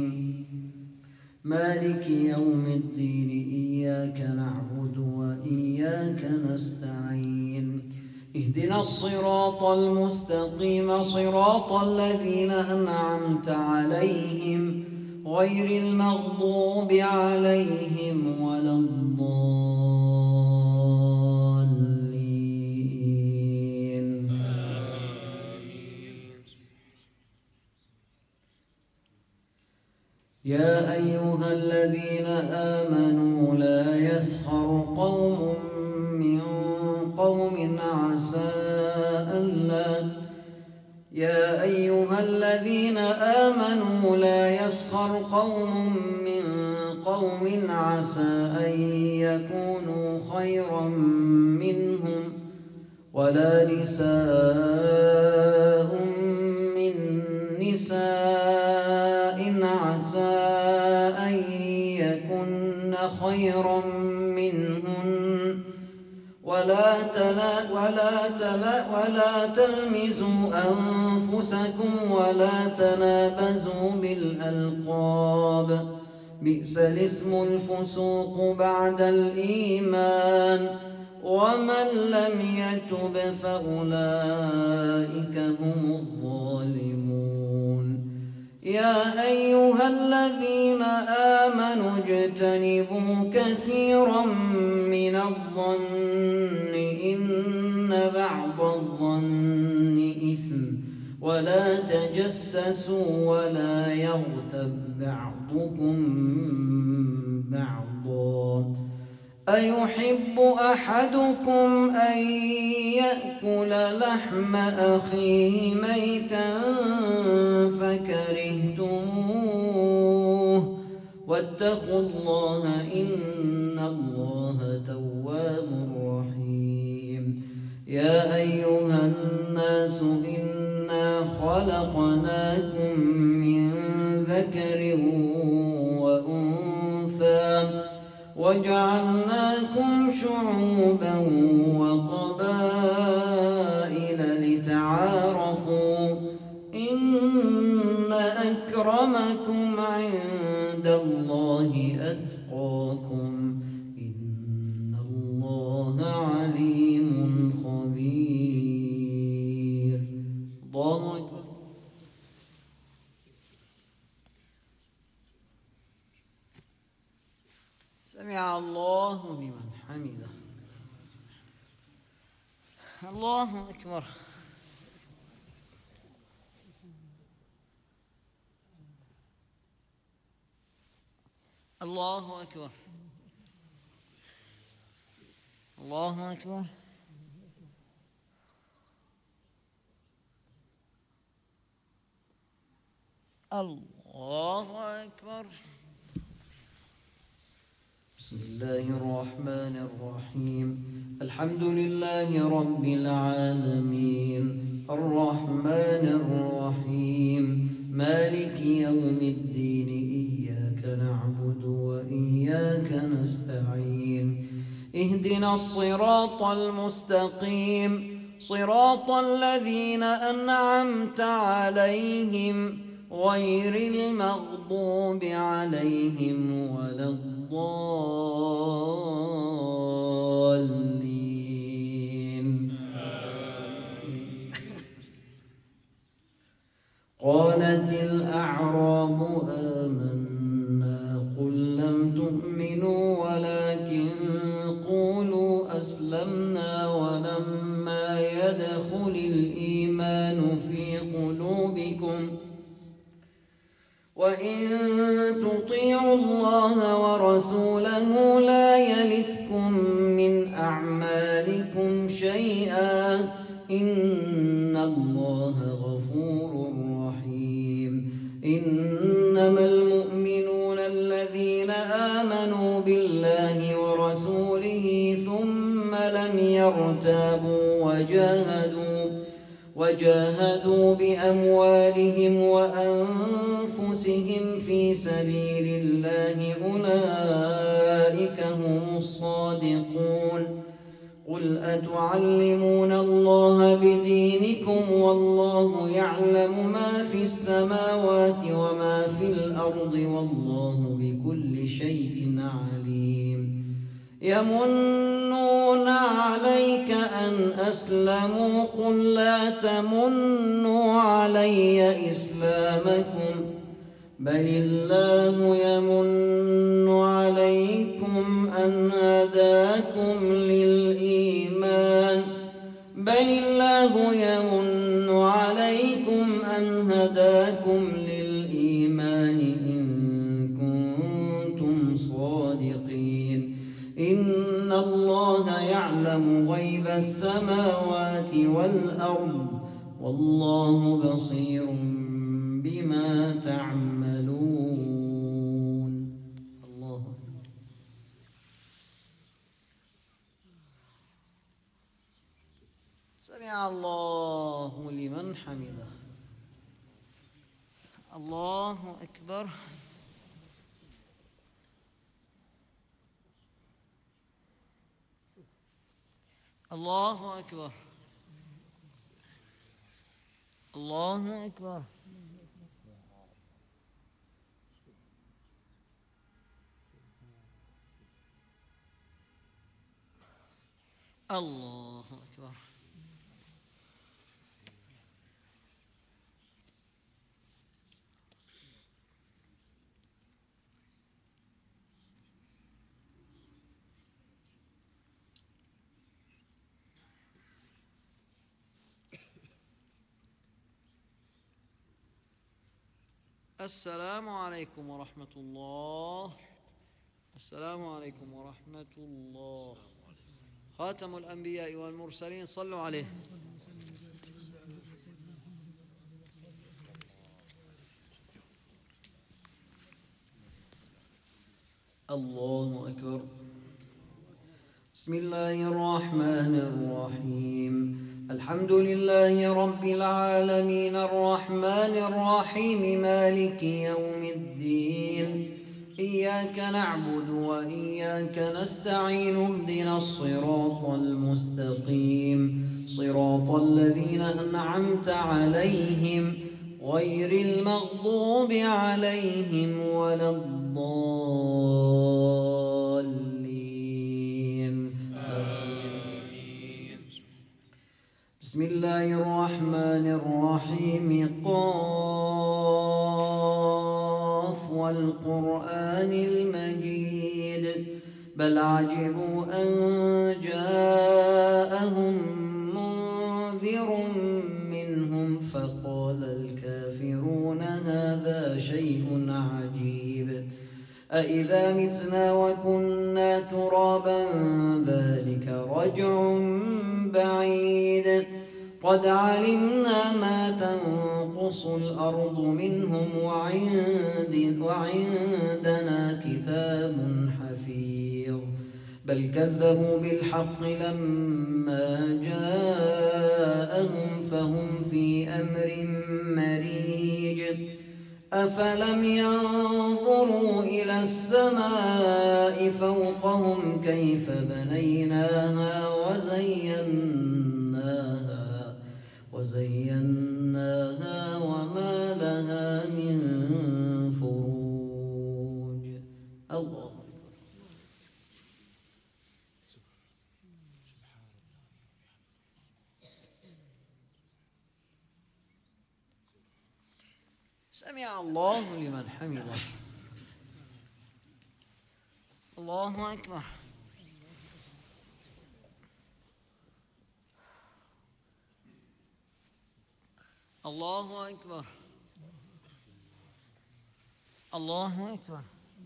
مالك يوم الدين إياك نعبد وإياك نستعين اهدنا الصراط المستقيم صراط الذين أنعمت عليهم غير المغضوب عليهم ولا الضالين. يا أيها الذين آمنوا لا يسخر قوم من قوم عسى ألا يا أيها الذين آمنوا لا يسخر قوم من قوم عسى أن يكونوا خيرا منهم ولا نساء من نساء عسى أن يكن خيرا منهن ولا تلا ولا تلا ولا تلمزوا أنفسكم ولا تنابزوا بالألقاب بئس الاسم الفسوق بعد الإيمان ومن لم يتب فأولئك هم الظالمون. يا أيها الذين آمنوا اجتنبوا كثيرا من الظن إن بعض الظن إثم ولا تجسسوا ولا يغتب بعضكم بعضا أيحب أحدكم أن يأكل لحم أخيه ميتا فكرهتموه واتقوا الله إن الله تواب رحيم. يا أيها الناس إنا خلقناكم من ذكر وأنثى وجعلناكم شعوبا وقبائل لتعارفوا إن أكرمكم عند الله أتقاكم إن الله عليم خبير. الله أكبر. سمع الله لمن حمده. الله أكبر. الله أكبر. الله أكبر. الله أكبر. بسم الله الرحمن الرحيم. الحمد لله رب العالمين الرحمن الرحيم مالك يوم الدين إياك نعبد وإياك نستعين اهدنا الصراط المستقيم صراط الذين أنعمت عليهم غير المغضوب عليهم ولا الضالين. قالت الأعراب آمنا قل لم تؤمنوا ولكن قولوا أسلمنا ولما يدخل الإيمان في قلوبكم وإن تطيعوا الله ورسوله لا يلتكم من أعمالكم شيئا إن الله غفور رحيم. إنما المؤمنون الذين آمنوا بالله ورسوله ثم لم يرتابوا وجاهدوا وجاهدوا بأموالهم وأنفسهم في سبيل الله أولئك هم الصادقون. قل أتعلمون الله بدينكم والله يعلم ما في السماوات وما في الأرض والله بكل شيء عليم. يمنون عليك أن أسلموا قل لا تمنوا علي إسلامكم بل الله يمن عليكم أن هداكم للإيمان بل الله يمن عليكم أن هداكم للإيمان إن كنتم صادقين. إن الله يعلم غيب السماوات والأرض والله بصير بما تعملون. الله سمع الله لمن حمده. الله أكبر. الله أكبر. الله أكبر. الله أكبر. السلام عليكم ورحمة الله. السلام عليكم ورحمة الله. خاتم الأنبياء والمرسلين صلوا عليه. الله أكبر. بسم الله الرحمن الرحيم. الحمد لله رب العالمين الرحمن الرحيم مالك يوم الدين إياك نعبد وإياك نستعين اهدنا الصراط المستقيم صراط الذين أنعمت عليهم غير المغضوب عليهم ولا الضالين. آمين. بسم الله الرحمن الرحيم. قاف والقرآن المجيد بل عجبوا أن جاءهم منذر منهم فقال الكافرون هذا شيء عجيب أإذا متنا وكنا ترابا ذلك رجع بعيد قد علمنا ما تنقص الأرض منهم وعند وعندنا كتاب حفيظ حفيظ بل كذبوا بالحق لما جاءهم فهم في أمر مريج أفلم ينظروا إلى السماء فوقهم كيف بنيناها وزيناها وزيناها وما لها من فروج. الله سمع الله لمن حمده. الله أكبر. الله أكبر. الله أكبر.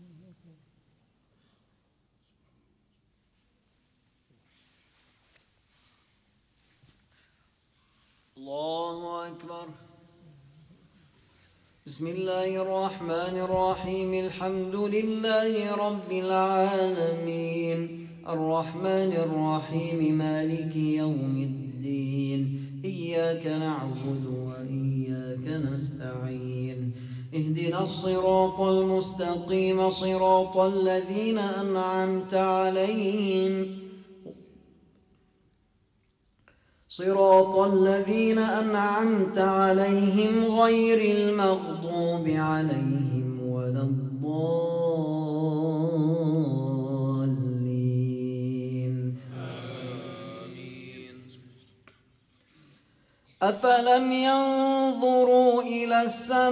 الله أكبر. بسم الله الرحمن الرحيم الحمد لله رب العالمين الرحمن الرحيم مالك يوم الدين إياك نعبد وإياك نستعين اهدنا الصراط المستقيم صراط الذين أنعمت عليهم صراط الذين أنعمت عليهم غير المغضوب عليهم ولا الضالين آمين. أفلم ينظروا إلى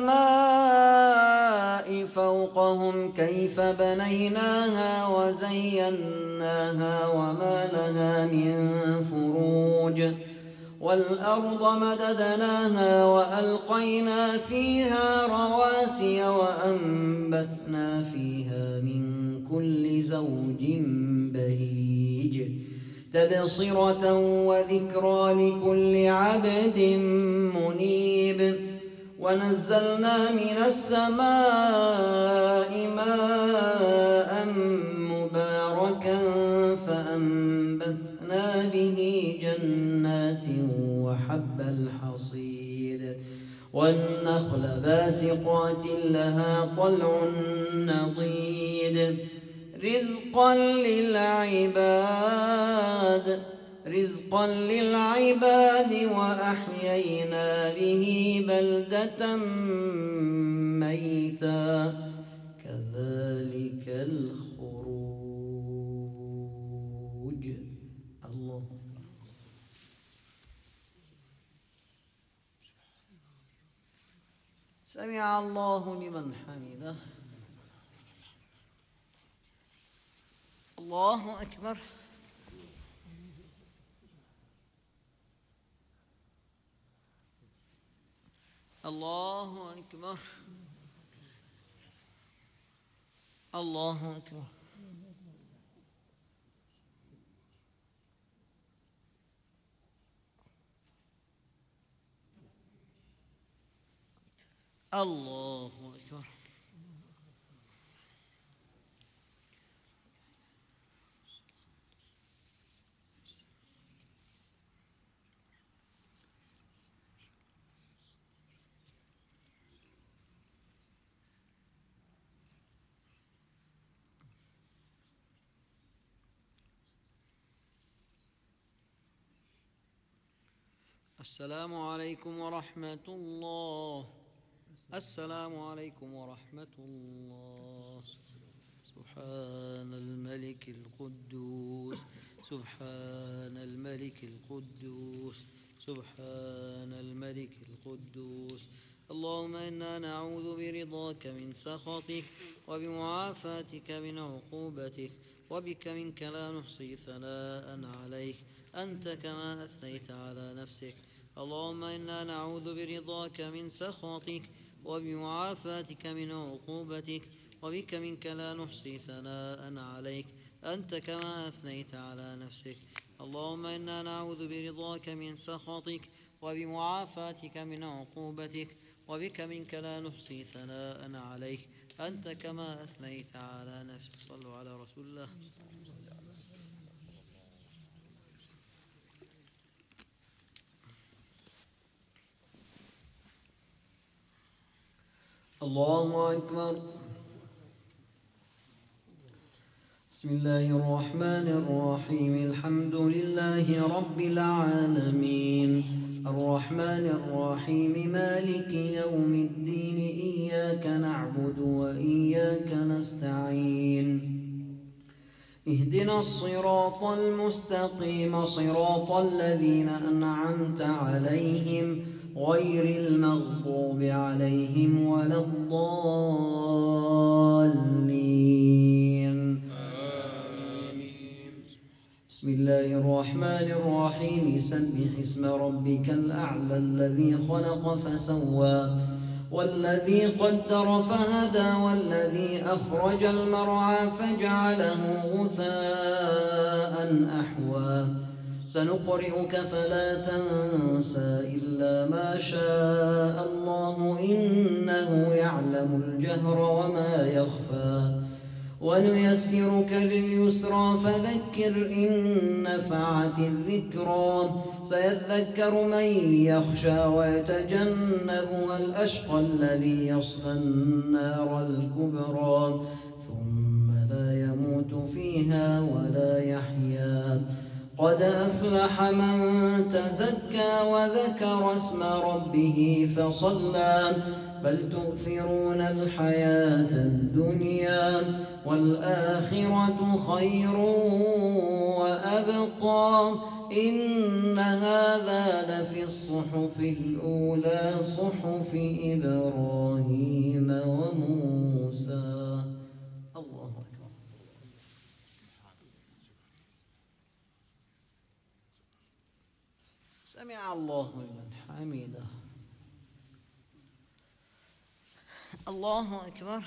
السماء فوقهم كيف بنيناها وزيناها وما لها من فروج والأرض مددناها وألقينا فيها رواسي وأنبتنا فيها من كل زوج بهيج تبصرة وذكرى لكل عبد منيب ونزلنا من السماء ماء مباركا فأنبتنا به جنات وحب الحصيد والنخل باسقات لها طلع نضيد رزقا للعباد رزقا للعباد وأحيينا به بلدة ميتا كذلك الخروج. الله سمع الله لمن حمده. الله أكبر. الله أكبر. الله أكبر. الله أكبر. السلام عليكم ورحمة الله. السلام عليكم ورحمة الله. سبحان الملك القدوس سبحان الملك القدوس سبحان الملك القدوس. اللهم إنا نعوذ برضاك من سخطك وبمعافاتك من عقوبتك وبك منك لا نحصي ثناء عليك أنت كما أثنيت على نفسك. اللهم إنا نعوذ برضاك من سخطك وبمعافاتك من عقوبتك وبك منك لا نحصي ثناء عليك أنت كما أثنيت على نفسك. اللهم إنا نعوذ برضاك من سخطك وبمعافاتك من عقوبتك، وبك منك لا نحصي ثناء عليك أنت كما أثنيت على نفسك. صلوا على رسول الله. الله أكبر. بسم الله الرحمن الرحيم. الحمد لله رب العالمين، الرحمن الرحيم، مالك يوم الدين، إياك نعبد وإياك نستعين، اهدنا الصراط المستقيم، صراط الذين أنعمت عليهم غير المغضوب عليهم ولا الضالين. آمين. بسم الله الرحمن الرحيم. سبح اسم ربك الأعلى الذي خلق فسوى والذي قدر فهدى والذي أخرج المرعى فجعله غثاء أحوى سنقرئك فلا تنسى إلا ما شاء الله إنه يعلم الجهر وما يخفى ونيسرك لليسرى فذكر إن نفعت الذكرى سيذكر من يخشى ويتجنبها الأشقى الذي يصلى النار الكبرى ثم لا يموت فيها ولا يحيا قد أفلح من تزكى وذكر اسم ربه فصلى بل تؤثرون الحياة الدنيا والآخرة خير وأبقى إن هذا لفي الصحف الأولى صحف إبراهيم وموسى. الله أكبر. سمع الله لمن حمده. الله أكبر.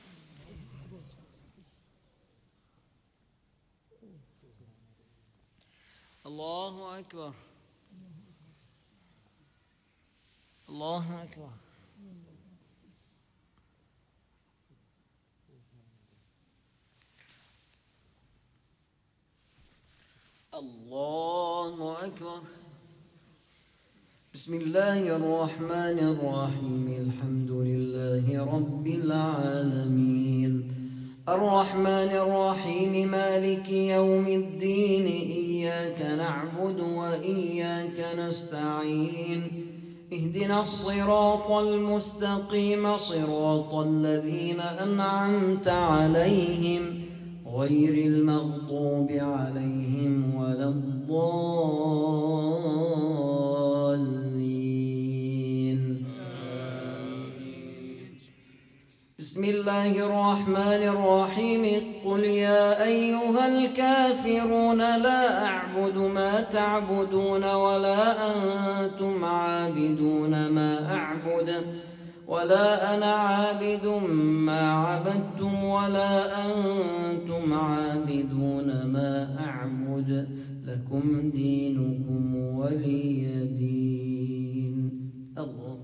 الله أكبر. الله أكبر. الله أكبر. بسم الله الرحمن الرحيم. الحمد لله رب العالمين الرحمن الرحيم مالك يوم الدين إياك نعبد وإياك نستعين اهدنا الصراط المستقيم صراط الذين أنعمت عليهم غير المغضوب عليهم ولا الضالين. بسم الله الرحمن الرحيم قل يا أيها الكافرون لا أعبد ما تعبدون ولا أنتم عابدون ما أعبد ولا أنا عابد ما عبدتم ولا أنتم عابدون ما أعبد لكم دينكم ولي دين. الله.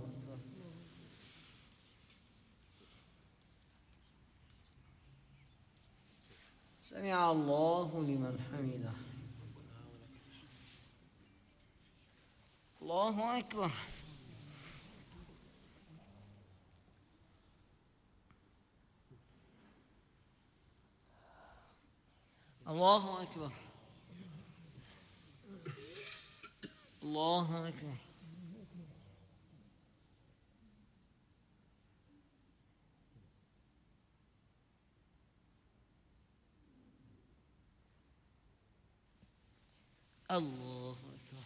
سمع الله لمن حمده. الله أكبر. الله أكبر. الله أكبر. الله أكبر.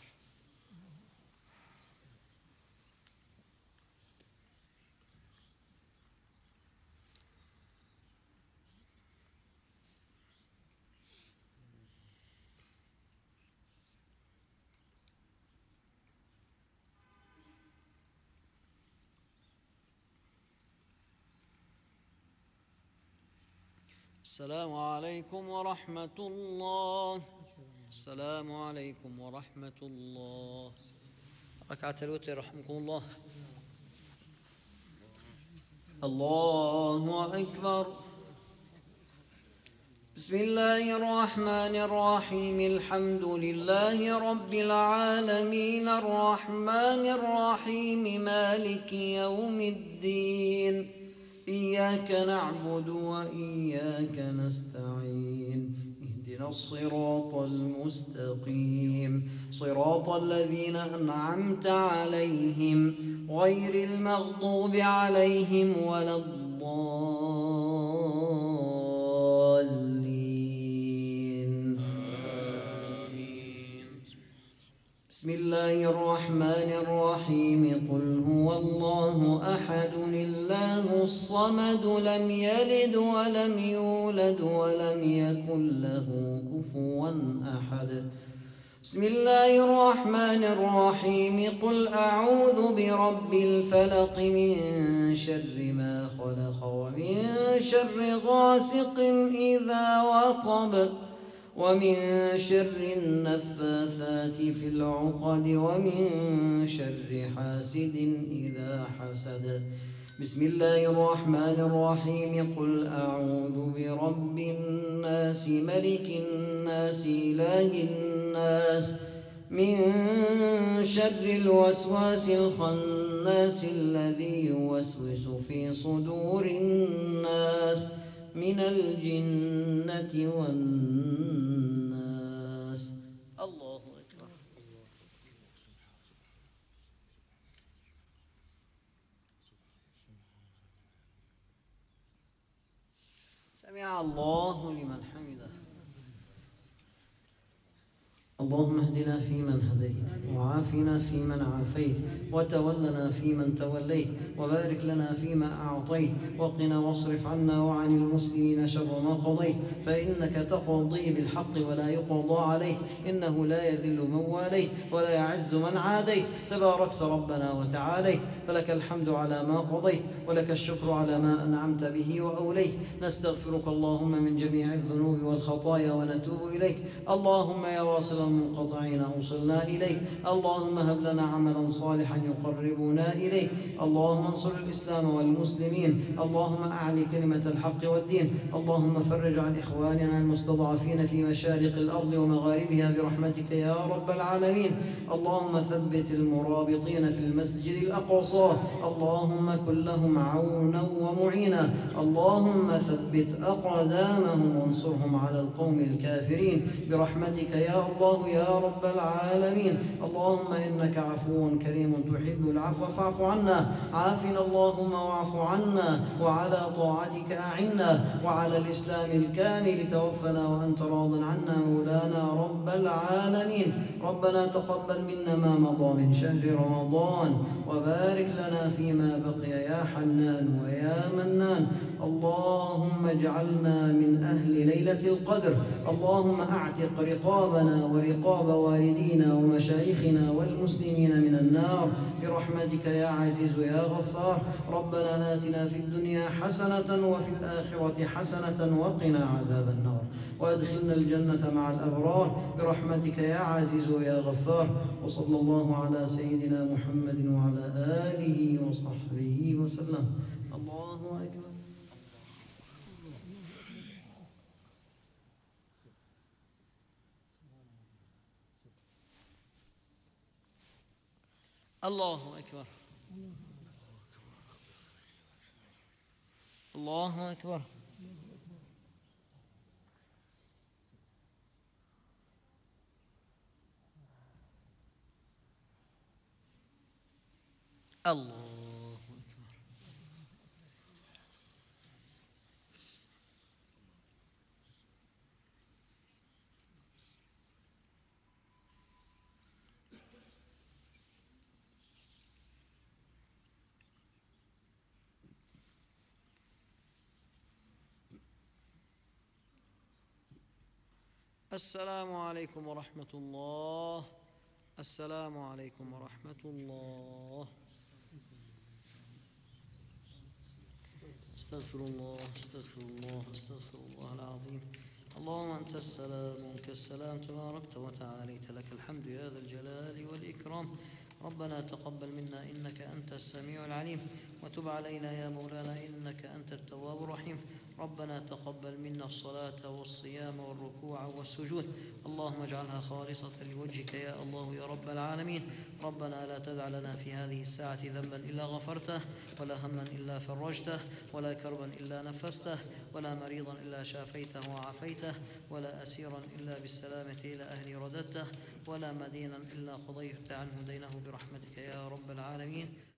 السلام عليكم ورحمة الله. السلام عليكم ورحمة الله. ركعة الوتر رحمكم الله. الله أكبر. بسم الله الرحمن الرحيم. الحمد لله رب العالمين الرحمن الرحيم مالك يوم الدين. إياك نعبد وإياك نستعين. اهدنا الصراط المستقيم صراط الذين أنعمت عليهم غير المغضوب عليهم ولا الضالين. آمين. بسم الله الرحمن الرحيم. قل هو الله أحد الله الصمد لم يلد ولم يولد ولم يكن له كفوا أحد. بسم الله الرحمن الرحيم. قل أعوذ برب الفلق من شر ما خلق ومن شر غاسق إذا وقب ومن شر النفاثات في العقد ومن شر حاسد إذا حسد. بسم الله الرحمن الرحيم. قل أعوذ برب الناس ملك الناس إله الناس من شر الوسواس الخناس الذي يوسوس في صدور الناس من الجنة والناس. الله أكبر. سمع الله لمن حمده. اللهم اهدنا فيمن هديت وعافنا فيمن عافيت وتولنا فيمن توليت وبارك لنا فيما أعطيت وقنا واصرف عنا وعن المسلمين شر ما قضيت فإنك تقضي بالحق ولا يقضى عليك إنه لا يذل من واليت ولا يعز من عاديت تباركت ربنا وتعاليت فلك الحمد على ما قضيت ولك الشكر على ما أنعمت به وأوليت. نستغفرك اللهم من جميع الذنوب والخطايا ونتوب إليك. اللهم يا واصل المنقطعين أوصلنا إليك. اللهم هب لنا عملا صالحا يقربنا إليك. اللهم انصر الإسلام والمسلمين. اللهم أعلي كلمة الحق والدين. اللهم فرج عن إخواننا المستضعفين في مشارق الأرض ومغاربها برحمتك يا رب العالمين. اللهم ثبت المرابطين في المسجد الأقصى. اللهم كن لهم عونا ومعينا. اللهم ثبت أقدامهم وانصرهم على القوم الكافرين برحمتك يا الله يا رب العالمين. اللهم إنك عفو كريم تحب العفو فاعف عنا. عافنا اللهم واعف عنا وعلى طاعتك أعنا وعلى الإسلام الكامل توفنا وأنت راض عنا مولانا رب العالمين. ربنا تقبل منا ما مضى من شهر رمضان وبارك لنا فيما بقي يا حنان ويا منان. اللهم اجعلنا من أهل ليلة القدر. اللهم أعتق رقابنا ورقاب والدينا ومشايخنا والمسلمين من النار برحمتك يا عزيز يا غفار. ربنا آتنا في الدنيا حسنة وفي الآخرة حسنة وقنا عذاب النار وأدخلنا الجنة مع الأبرار برحمتك يا عزيز يا غفار. وصلى الله على سيدنا محمد وعلى آله وصحبه وسلم. الله أكبر. الله أكبر. الله أكبر. الله أكبر. السلام عليكم ورحمة الله. السلام عليكم ورحمة الله. استغفر الله استغفر الله استغفر الله العظيم. اللهم أنت السلام منك السلام تباركت وتعاليت لك الحمد يا ذا الجلال والإكرام. ربنا تقبل منا إنك أنت السميع العليم، وتب علينا يا مولانا إنك أنت التواب الرحيم. ربنا تقبل منا الصلاة والصيام والركوع والسجود، اللهم اجعلها خالصة لوجهك يا الله يا رب العالمين. ربنا لا تدع لنا في هذه الساعة ذنبا إلا غفرته، ولا هما إلا فرجته، ولا كربا إلا نفسته، ولا مريضا إلا شافيته وعافيته، ولا أسيرا إلا بالسلامة إلى أهل رددته، ولا مدينا إلا قضيت عنه دينه برحمتك يا رب العالمين.